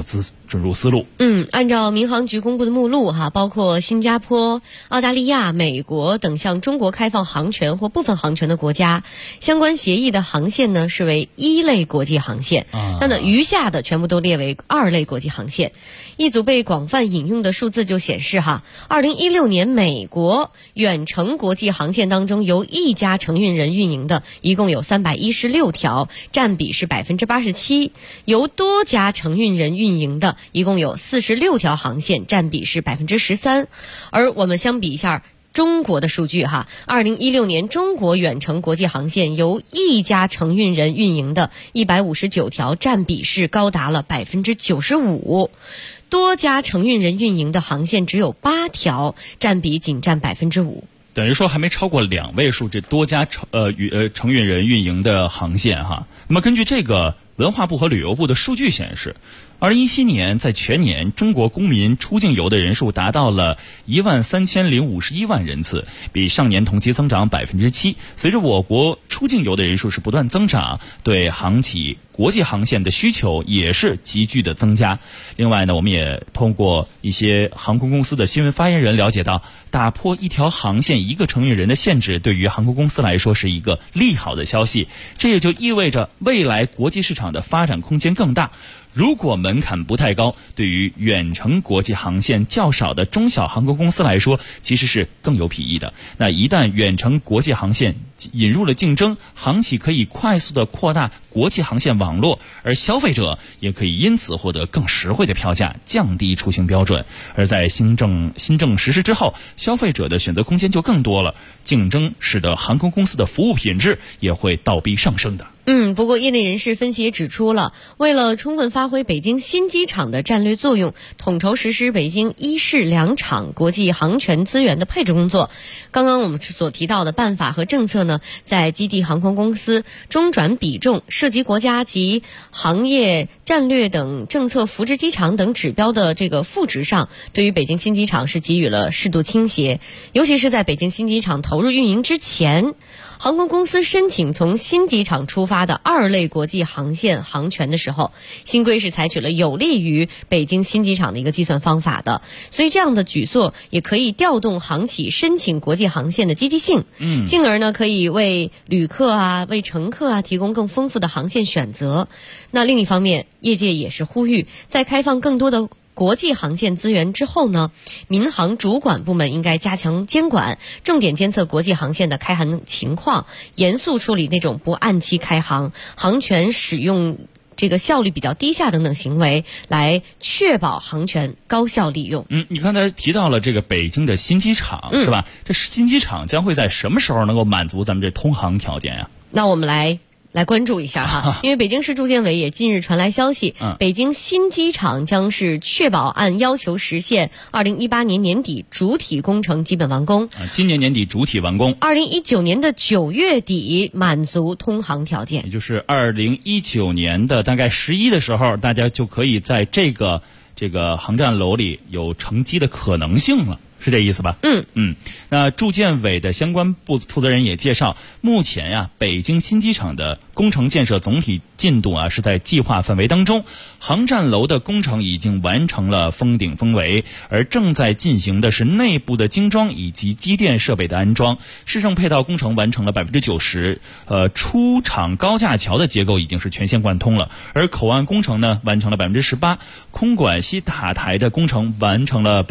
准入丝路。 按照民航局公布的目录包括新加坡、澳大利亚、美国等向中国开放航权或部分航权的国家，相关协议的航线呢视为1类国际航线，那么余下的全部都列为2类国际航线。一组被广泛引用的数字就显示2016年美国远程国际航线当中，由一家承运人运营的一共有316条，占比是87%，由多家承运人运营的一共有46条航线，占比是13%。而我们相比一下中国的数据2016年中国远程国际航线由一家承运人运营的159条，占比是高达了95%，多家承运人运营的航线只有8条，占比仅占5%。 等于说还没超过2位数，这多家承运人运营的航线那么根据这个文化部和旅游部的数据显示，2017年在全年中国公民出境游的人数达到了13051万人次，比上年同期增长7%。随着我国出境游的人数是不断增长，对航起国际航线的需求也是急剧的增加。另外呢，我们也通过一些航空公司的新闻发言人了解到，打破一条航线一个承运人的限制，对于航空公司来说是一个利好的消息。这也就意味着未来国际市场的发展空间更大。如果门槛不太高，对于远程国际航线较少的中小航空公司来说，其实是更有裨益的。那一旦远程国际航线引入了竞争，航企可以快速的扩大国际航线网络，而消费者也可以因此获得更实惠的票价，降低出行标准。而在新政实施之后，消费者的选择空间就更多了，竞争使得航空公司的服务品质也会倒逼上升的。 不过业内人士分析也指出了，为了充分发挥北京新机场的战略作用，统筹实施北京1市2场国际航权资源的配置工作，刚刚我们所提到的办法和政策呢，在基地航空公司中转比重、涉及国家及行业战略等政策扶持机场等指标的这个赋值上，对于北京新机场是给予了适度倾斜。尤其是在北京新机场投入运营之前，航空公司申请从新机场出发的2类国际航线航权的时候，新规是采取了有利于北京新机场的一个计算方法的，所以这样的举措也可以调动航企申请国际航线的积极性，进而呢可以为旅客为乘客提供更丰富的航线选择。那另一方面，业界也是呼吁，在开放更多的国际航线资源之后呢，民航主管部门应该加强监管，重点监测国际航线的开航情况，严肃处理那种不按期开航、航权使用这个效率比较低下等等行为，来确保航权高效利用。 你刚才提到了这个北京的新机场，是吧？这新机场将会在什么时候能够满足咱们这通航条件呀？ 那我们来关注一下因为北京市住建委也近日传来消息，北京新机场将是确保按要求实现2018年年底主体工程基本完工， 今年年底主体完工 ，2019年的9月底满足通航条件， 也就是2019年的大概11的时候，大家就可以在这个航站楼里有乘机的可能性了。是这意思吧？那住建委的相关负责人也介绍，目前北京新机场的工程建设总体进度是在计划范围当中，航站楼的工程已经完成了封顶封围，而正在进行的是内部的精装以及机电设备的安装，市政配套工程完成了90%，出厂高架桥的结构已经是全线贯通了，而口岸工程呢完成了18%，空管西塔台的工程完成了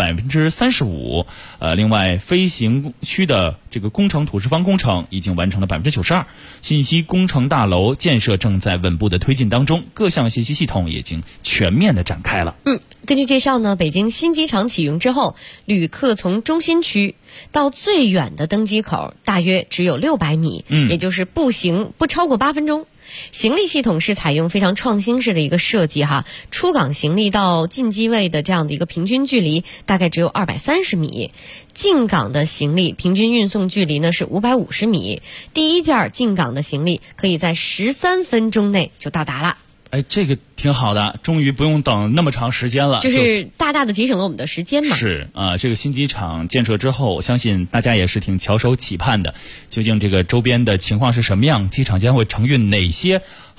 35%。另外飞行区的这个工程土石方工程已经完成了92%，信息工程大楼建设正在稳步的推进当中，各项信息系统已经全面的展开了。 根据介绍呢，北京新机场启用之后，旅客从中心区到最远的登机口大约只有600米，也就是步行不超过8分钟。行李系统是采用非常创新式的一个设计出港行李到进机位的这样的一个平均距离大概只有230米，进港的行李平均运送距离呢是550米，第一件进港的行李可以在13分钟内就到达了。 这个挺好的，终于不用等那么长时间了， 就是大大的节省了我们的时间嘛。 是这个新机场建设之后，我相信大家也是挺翘首企盼的。究竟这个周边的情况是什么样？机场将会承运哪些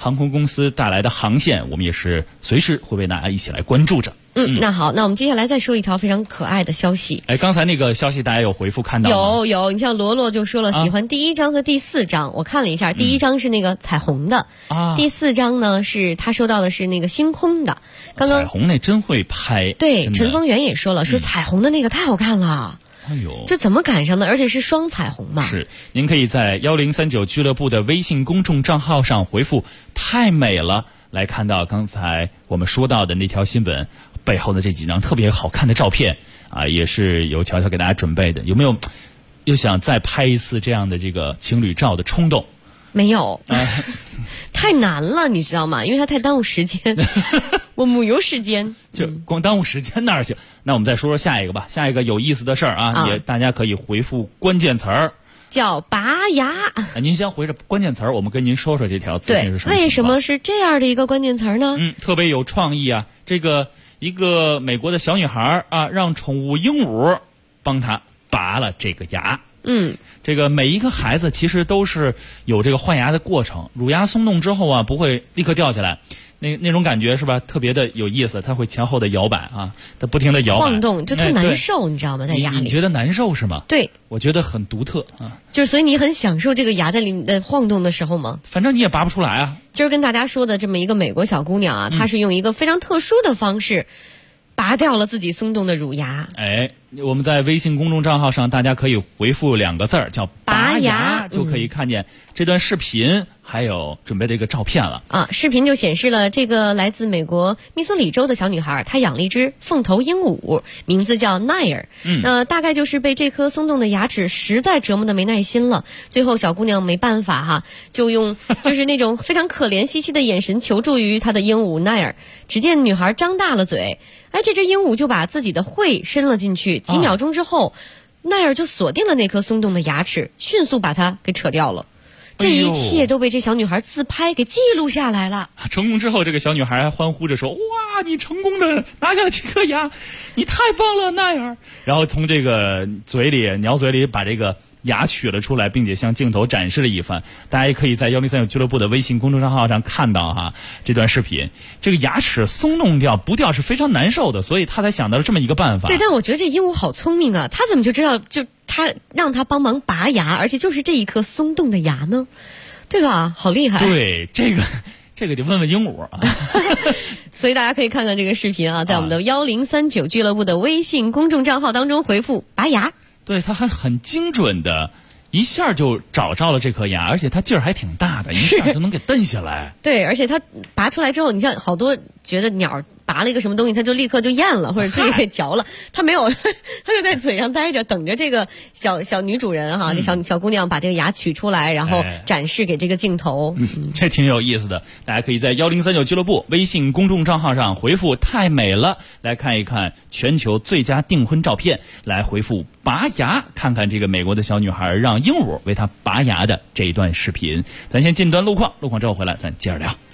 航空公司带来的航线，我们也是随时会为大家一起来关注着。 那好，那我们接下来再说一条非常可爱的消息。 刚才那个消息大家有回复看到吗？ 有，你像罗罗就说了喜欢第1章和第4章，我看了一下，第1章是那个彩虹的，第4章呢是他收到的是那个星空的。刚刚彩虹那真会拍。 对，陈峰元也说了，说彩虹的那个太好看了。 哎呦， 这怎么赶上的？而且是双彩虹嘛。 是，您可以在1039俱乐部的微信公众账号上回复太美了，来看到刚才我们说到的那条新闻背后的这几张特别好看的照片啊，也是由乔乔给大家准备的。有没有又想再拍一次这样的这个情侣照的冲动？ 没有，太难了，你知道吗？因为它太耽误时间，我没有时间， 就光耽误时间那儿行。那我们再说说下一个吧，下一个有意思的事儿啊，也大家可以回复关键词儿， 叫拔牙。 您先回着关键词儿，我们跟您说说这条资讯是什么。 为什么是这样的一个关键词儿呢？ 特别有创意啊！这个一个美国的小女孩啊，让宠物鹦鹉帮她拔了这个牙。这个每一个孩子其实都是有这个换牙的过程，乳牙松动之后啊，不会立刻掉下来，那种感觉是吧？特别的有意思，它会前后的摇摆啊，它不停的摇摆晃动，就特难受，你知道吗？在牙里， 你觉得难受是吗？ 对， 我觉得很独特啊。 就是所以你很享受这个牙在里面晃动的时候吗？ 反正你也拔不出来啊。 今儿跟大家说的这么一个美国小姑娘啊，她是用一个非常特殊的方式拔掉了自己松动的乳牙。 我们在微信公众账号上，大家可以回复2个字儿，叫拔牙，就可以看见这段视频，还有准备的一个照片了。 视频就显示了这个来自美国密苏里州的小女孩，她养了一只凤头鹦鹉，名字叫奈尔。大概就是被这颗松动的牙齿实在折磨的没耐心了，最后小姑娘没办法哈，就用就是那种非常可怜兮兮的眼神求助于她的鹦鹉奈尔。只见女孩张大了嘴，这只鹦鹉就把自己的喙伸了进去，几秒钟之后，奈尔就锁定了那颗松动的牙齿，迅速把它给扯掉了。这一切都被这小女孩自拍给记录下来了。 成功之后，这个小女孩还欢呼着说：“哇，你成功的拿下了这颗牙，你太棒了，奈尔！”然后从这个鸟嘴里把这个牙取了出来，并且向镜头展示了一番。大家也可以在1039俱乐部的微信公众账号上看到这段视频。这个牙齿松动掉不掉是非常难受的，所以他才想到了这么一个办法。 对，但我觉得这鹦鹉好聪明啊，他怎么就知道他让他帮忙拔牙，而且就是这一颗松动的牙呢？对吧？好厉害！ 对，这个得问问鹦鹉啊。 所以大家可以看看这个视频啊，在我们的1039俱乐部的微信公众账号当中回复拔牙。 对，他还很精准的一下就找着了这颗牙，而且他劲儿还挺大的，一下就能给蹬下来。 对，而且他拔出来之后，你像好多觉得鸟拔了一个什么东西，他就立刻就咽了，或者自己给嚼了。他没有，他就在嘴上待着，等着这个小女主人这小姑娘把这个牙取出来，然后展示给这个镜头。 这挺有意思的，大家可以在1039俱乐部微信公众账号上回复太美了，来看一看全球最佳订婚照片，来回复拔牙，看看这个美国的小女孩让鹦鹉为她拔牙的这一段视频。咱先进段路况之后回来咱接着聊。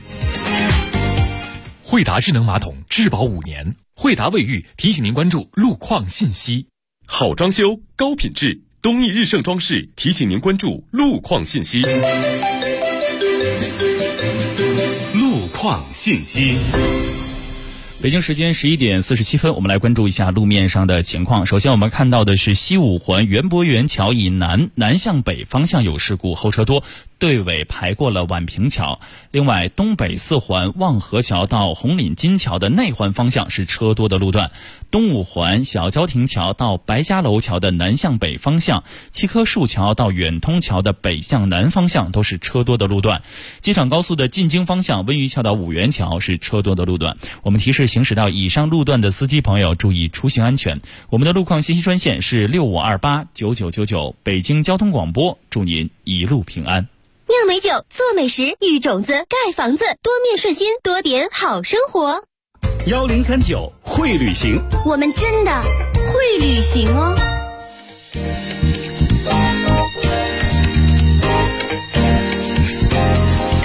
惠达智能马桶质保5年，惠达卫浴提醒您关注路况信息。好装修高品质，东义日盛装饰提醒您关注路况信息。路况信息。 北京时间11点47分，我们来关注一下路面上的情况。首先我们看到的是西五环园博园桥以南向北方向有事故，后车多，队尾排过了宛平桥。另外东北4环望河桥到红岭金桥的内环方向是车多的路段，东5环小交亭桥到白家楼桥的南向北方向，七棵树桥到远通桥的北向南方向都是车多的路段。机场高速的进京方向温榆桥到五元桥是车多的路段。我们提示行驶到以上路段的司机朋友注意出行安全。我们的路况信息专线是65289999，北京交通广播，祝您一路平安。 酿美酒，做美食，育种子，盖房子，多面顺心，多点好生活。 1039会旅行， 我们真的会旅行哦。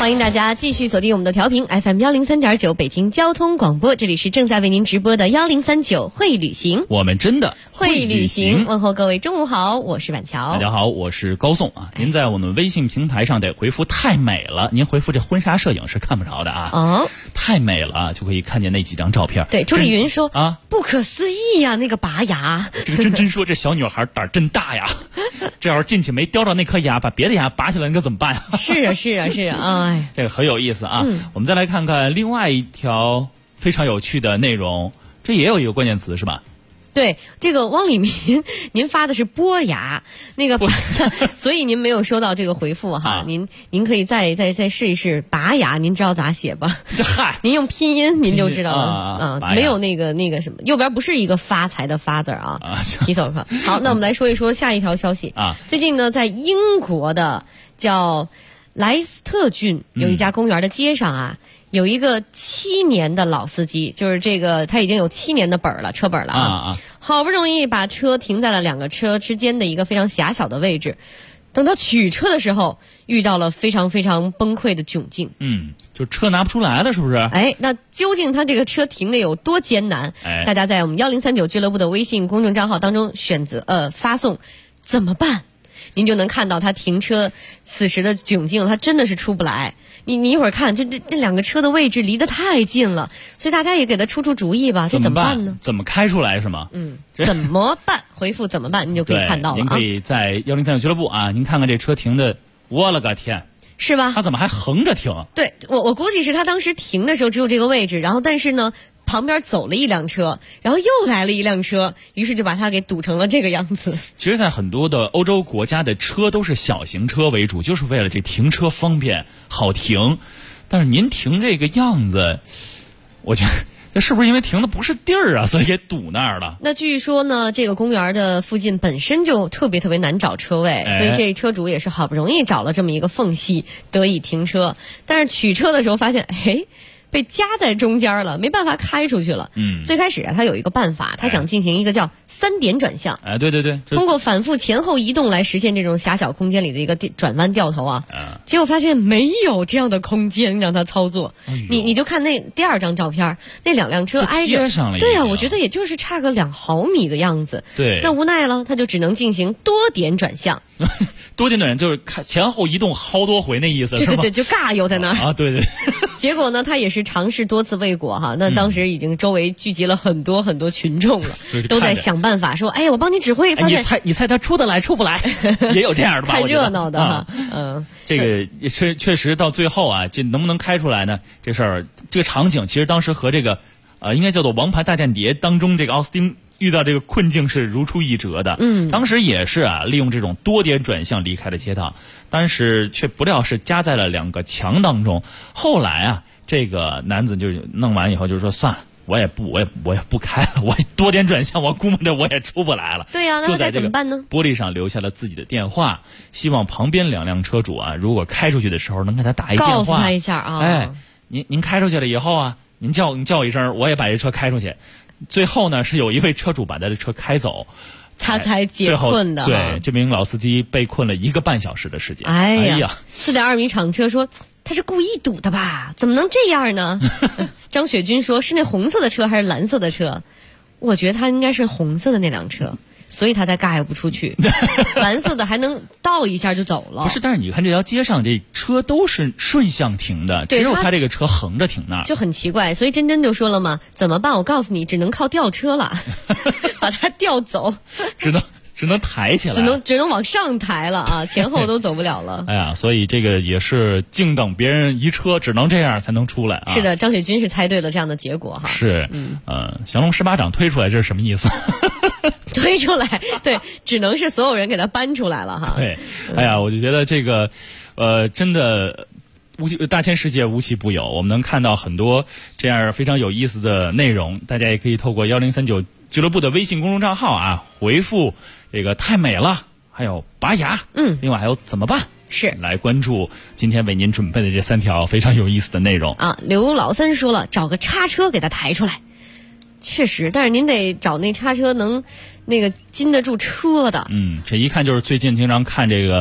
欢迎大家继续锁定我们的调频 FM103.9 北京交通广播，这里是正在为您直播的1039会旅行， 我们真的会旅行。问候各位中午好，我是婉乔。 大家好，我是高颂啊。您在我们微信平台上得回复太美了，您回复这婚纱摄影是看不着的啊。 哦， 太美了就可以看见那几张照片。 对，朱丽云说啊， 不可思议呀，那个拔牙。 这个真说这小女孩胆儿真大呀，这要是进去没叼着那颗牙，把别的牙拔下来，那可怎么办呀？ 是啊，哎， 这个很有意思啊。我们再来看看另外一条非常有趣的内容，这也有一个关键词是吧？ 对，这个汪李民，您发的是剥牙，那个所以您没有收到这个回复哈。您可以再试一试拔牙，您知道咋写吧？ 这嗨， 您用拼音您就知道了啊。没有那个什么，右边不是一个发财的发字啊，提手上。好，那我们来说一说下一条消息啊。最近呢，在英国的叫莱斯特郡有一家公园的街上啊。有一个7年的老司机，就是这个他已经有7年的车本了啊，好不容易把车停在了2个车之间的一个非常狭小的位置，等到取车的时候遇到了非常非常崩溃的窘境。 就车拿不出来了，是不是？ 哎，那究竟他这个车停的有多艰难？大家在我们1039俱乐部的微信公众账号当中选择发送怎么办，您就能看到他停车此时的窘境，他真的是出不来。你一会儿看，这2个车的位置离得太近了，所以大家也给他出主意吧，这怎么办呢？ 怎么开出来是吗？ 怎么办？回复怎么办，您就可以看到了。 您可以在1039俱乐部啊，您看看这车停的，我了个天， 是吧？ 他怎么还横着停？ 对，我估计是他当时停的时候只有这个位置，然后但是呢，旁边走了一辆车，然后又来了一辆车，于是就把它给堵成了这个样子。 其实在很多的欧洲国家的车都是小型车为主，就是为了这停车方便好停。但是您停这个样子，我觉得这是不是因为停的不是地儿啊，所以给堵那儿了？ 那据说呢，这个公园的附近本身就特别难找车位，所以这车主也是好不容易找了这么一个缝隙得以停车，但是取车的时候发现，被夹在中间了，没办法开出去了。最开始他有一个办法，他想进行一个叫3点转向。 对， 通过反复前后移动来实现这种狭小空间里的一个转弯掉头啊。结果发现没有这样的空间让他操作。你就看那第2张照片，那2辆车挨着，对啊，我觉得也就是差个2毫米的样子。 对， 那无奈了，他就只能进行多点转向。 多点转向就是看前后移动好多回那意思， 对，就尬游在那儿啊。对。 结果呢，他也是尝试多次未果哈。那当时已经周围聚集了很多群众了，都在想办法说：“哎，我帮你指挥。” 你猜他出得来出不来？也有这样的吧？ 看热闹的哈。 这个也是确实到最后啊，这能不能开出来呢？这事儿这个场景其实当时和这个应该叫做《王牌大间谍》当中这个奥斯汀遇到这个困境是如出一辙的。当时也是利用这种多点转向离开了街道，但是却不料是夹在了2个墙当中。后来这个男子就弄完以后就说算了，我也不开了，我多点转向，我估摸着我也出不来了。 对呀，那该怎么办呢？ 玻璃上留下了自己的电话，希望旁边2辆车主如果开出去的时候能给他打一电话， 告诉他一下啊。 您开出去了以后您叫我一声，我也把这车开出去。最后呢，是有一位车主把他的车开走， 他才解困的。 对，这名老司机被困了1个半小时的时间。 哎呀，4.2米厂车说他是故意堵的吧？怎么能这样呢？张雪军说是那红色的车还是蓝色的车？我觉得他应该是红色的那辆车，所以他才尬游不出去。蓝色的还能倒一下就走了。 不是，但是你看这条街上这车都是顺向停的，只有他这个车横着停那儿， 就很奇怪。所以真就说了嘛，怎么办？我告诉你，只能靠吊车了，把它吊走， 只能抬起来， 只能往上抬了啊，前后都走不了了。 哎呀，所以这个也是静等别人移车，只能这样才能出来啊。 是的，张雪军是猜对了这样的结果哈。 是，降龙十八掌推出来，这是什么意思？ 推出来，对，只能是所有人给他搬出来了哈。 对，哎呀，我就觉得这个，真的。大千世界无奇不有，我们能看到很多这样非常有意思的内容，大家也可以透过1039俱乐部的微信公众账号回复这个太美了，还有拔牙，另外还有怎么办， 是来关注今天为您准备的这3条非常有意思的内容啊。刘老三说了，找个叉车给他抬出来，确实，但是您得找那叉车能那个禁得住车的。 这一看就是最近经常看这个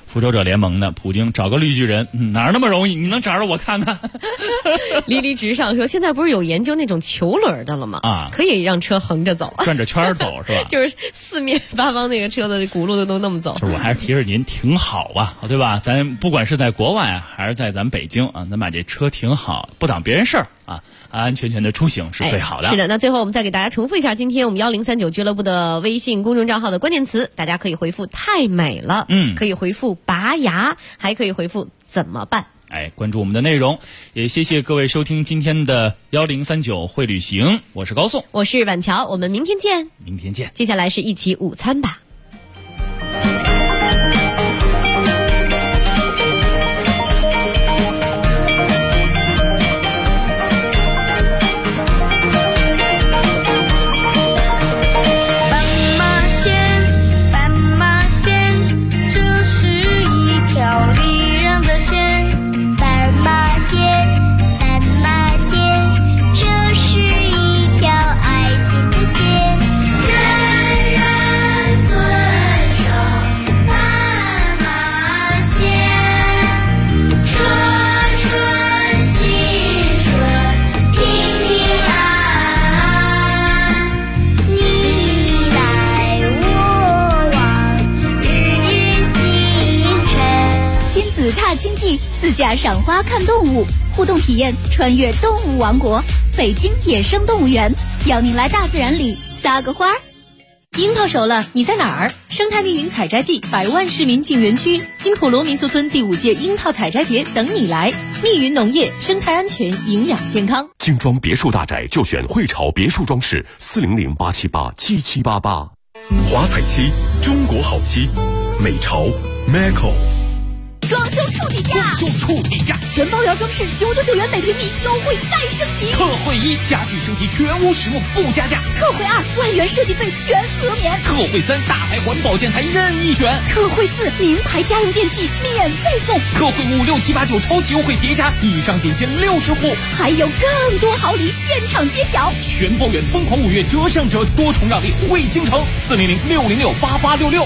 复仇者联盟呢，普京找个绿巨人，哪儿那么容易？你能找着我看看？ 离离直上说，现在不是有研究那种球轮的了吗？啊，可以让车横着走， 转着圈走是吧？ 就是四面八方那个车的轱辘的都那么走。 就是我还是提示您挺好啊，对吧？咱不管是在国外还是在咱北京啊，咱把这车停好，不挡别人事儿啊，安安全全的出行是最好的。 是的，那最后我们再给大家重复一下今天我们1039俱乐部的微信公众账号的关键词，大家可以回复太美了，可以回复拔牙，还可以回复怎么办。 关注我们的内容，也谢谢各位收听今天的1039会旅行，我是高颂， 我是婉乔，我们明天见。 明天见。 接下来是一起午餐吧。 自驾赏花看动物，互动体验穿越动物王国，北京野生动物园邀您来大自然里撒个花。 樱桃熟了，你在哪儿？生态密云采摘季，100万市民进园区，金普罗民宿村第5届樱桃采摘节等你来。密云农业，生态安全，营养健康。 精装别墅大宅就选汇潮别墅装饰，400-878-7788。华彩漆，中国好漆，美潮 Maco。 装修触底价，全包圆装饰999元每平米，优惠再升级。 特惠1，家具升级全屋实木不加价。 特惠2，万元设计费全额免。 特惠3，大牌环保建材任意选。 特惠4，名牌家用电器免费送。 特惠5、6、7、8、9超级优惠叠加，以上仅限60户， 还有更多好礼现场揭晓。 全包圆疯狂5月折上折，多重让利惠京城，400-606-8866，400-606-8866，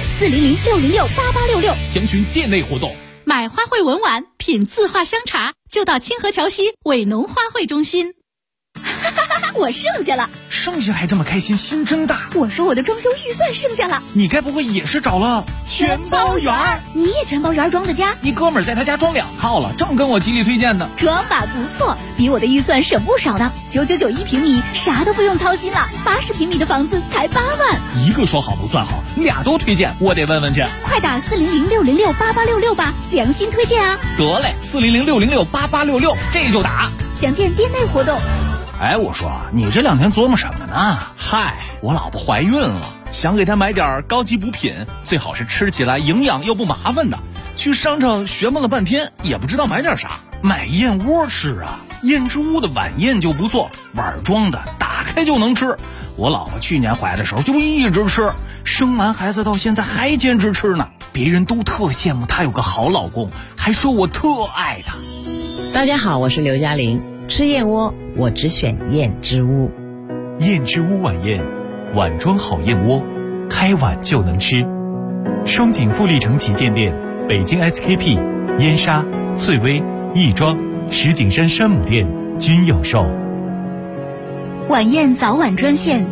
详询店内活动。 买花卉文玩，品字画香茶，就到清河桥西伟农花卉中心。 我剩下了， 剩下还这么开心，心真大。 我说我的装修预算剩下了， 你该不会也是找了全包圆？你也全包圆装的家？ 一哥们儿在他家装2套了，正跟我极力推荐呢。 装法不错，比我的预算省不少的，999平米，啥都不用操心了。80平米的房子才8万。 一个说好不算好，2都推荐，我得问问去。 快打400-606-8866吧，良心推荐啊！ 得嘞，400-606-8866，这就打。 详见店内活动。 我说你这2天琢磨什么呢？嗨，我老婆怀孕了，想给她买点高级补品，最好是吃起来营养又不麻烦的。去商场询问了半天，也不知道买点啥。买燕窝吃啊，燕之屋的晚宴就不错，碗装的，打开就能吃。我老婆去年怀的时候就一直吃，生完孩子到现在还坚持吃呢。别人都特羡慕她有个好老公，还说我特爱她。 大家好，我是刘嘉玲。吃燕窝，我只选燕之屋。 燕之屋晚宴，碗装好燕窝，开碗就能吃。双井富力城旗舰店、北京 SKP、燕莎、翠微、亦庄、石景山山姆店均有售。 晚宴早晚专线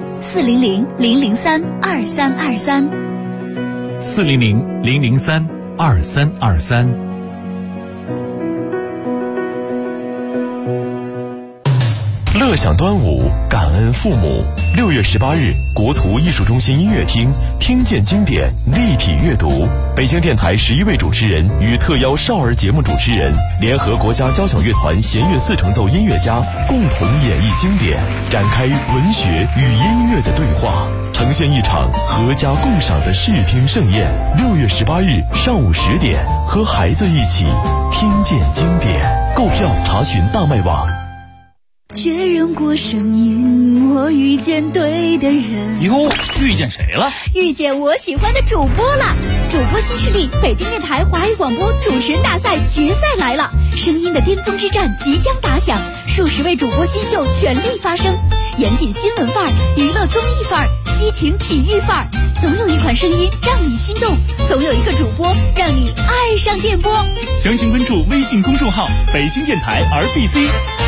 400-003-2323 400-003-2323。 乐享端午，感恩父母。6月18日，国图艺术中心音乐厅，听见经典，立体阅读。北京电台11位主持人与特邀少儿节目主持人，联合国家交响乐团弦乐4重奏音乐家，共同演绎经典，展开文学与音乐的对话，呈现一场合家共赏的视听盛宴。6月18日上午10点，和孩子一起听见经典。购票查询大麦网。 确认过声音，我遇见对的人。 哟，遇见谁了？ 遇见我喜欢的主播了。主播新势力，北京电台华语广播主持人大赛决赛来了，声音的巅峰之战即将打响，数十位主播新秀全力发声，严谨新闻范儿，娱乐综艺范儿， 激情体育范儿，总有一款声音让你心动，总有一个主播让你爱上电波。 详情关注微信公众号北京电台 RBC。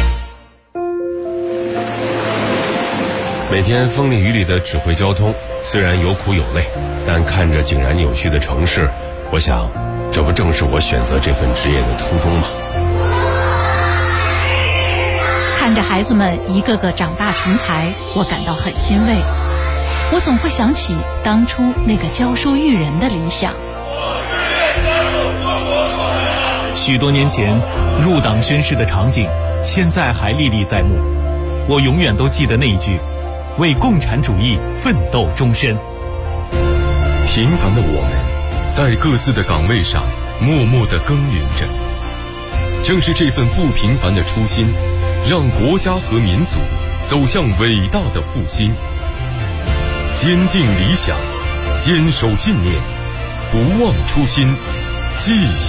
每天风里雨里的指挥交通，虽然有苦有累，但看着井然有序的城市，我想，这不正是我选择这份职业的初衷吗？ 看着孩子们一个个长大成才，我感到很欣慰。我总会想起当初那个教书育人的理想。 许多年前入党宣誓的场景，现在还历历在目。我永远都记得那一句：为共产主义奋斗终身。 平凡的我们，在各自的岗位上默默地耕耘着。正是这份不平凡的初心，让国家和民族走向伟大的复兴。坚定理想，坚守信念，不忘初心，继续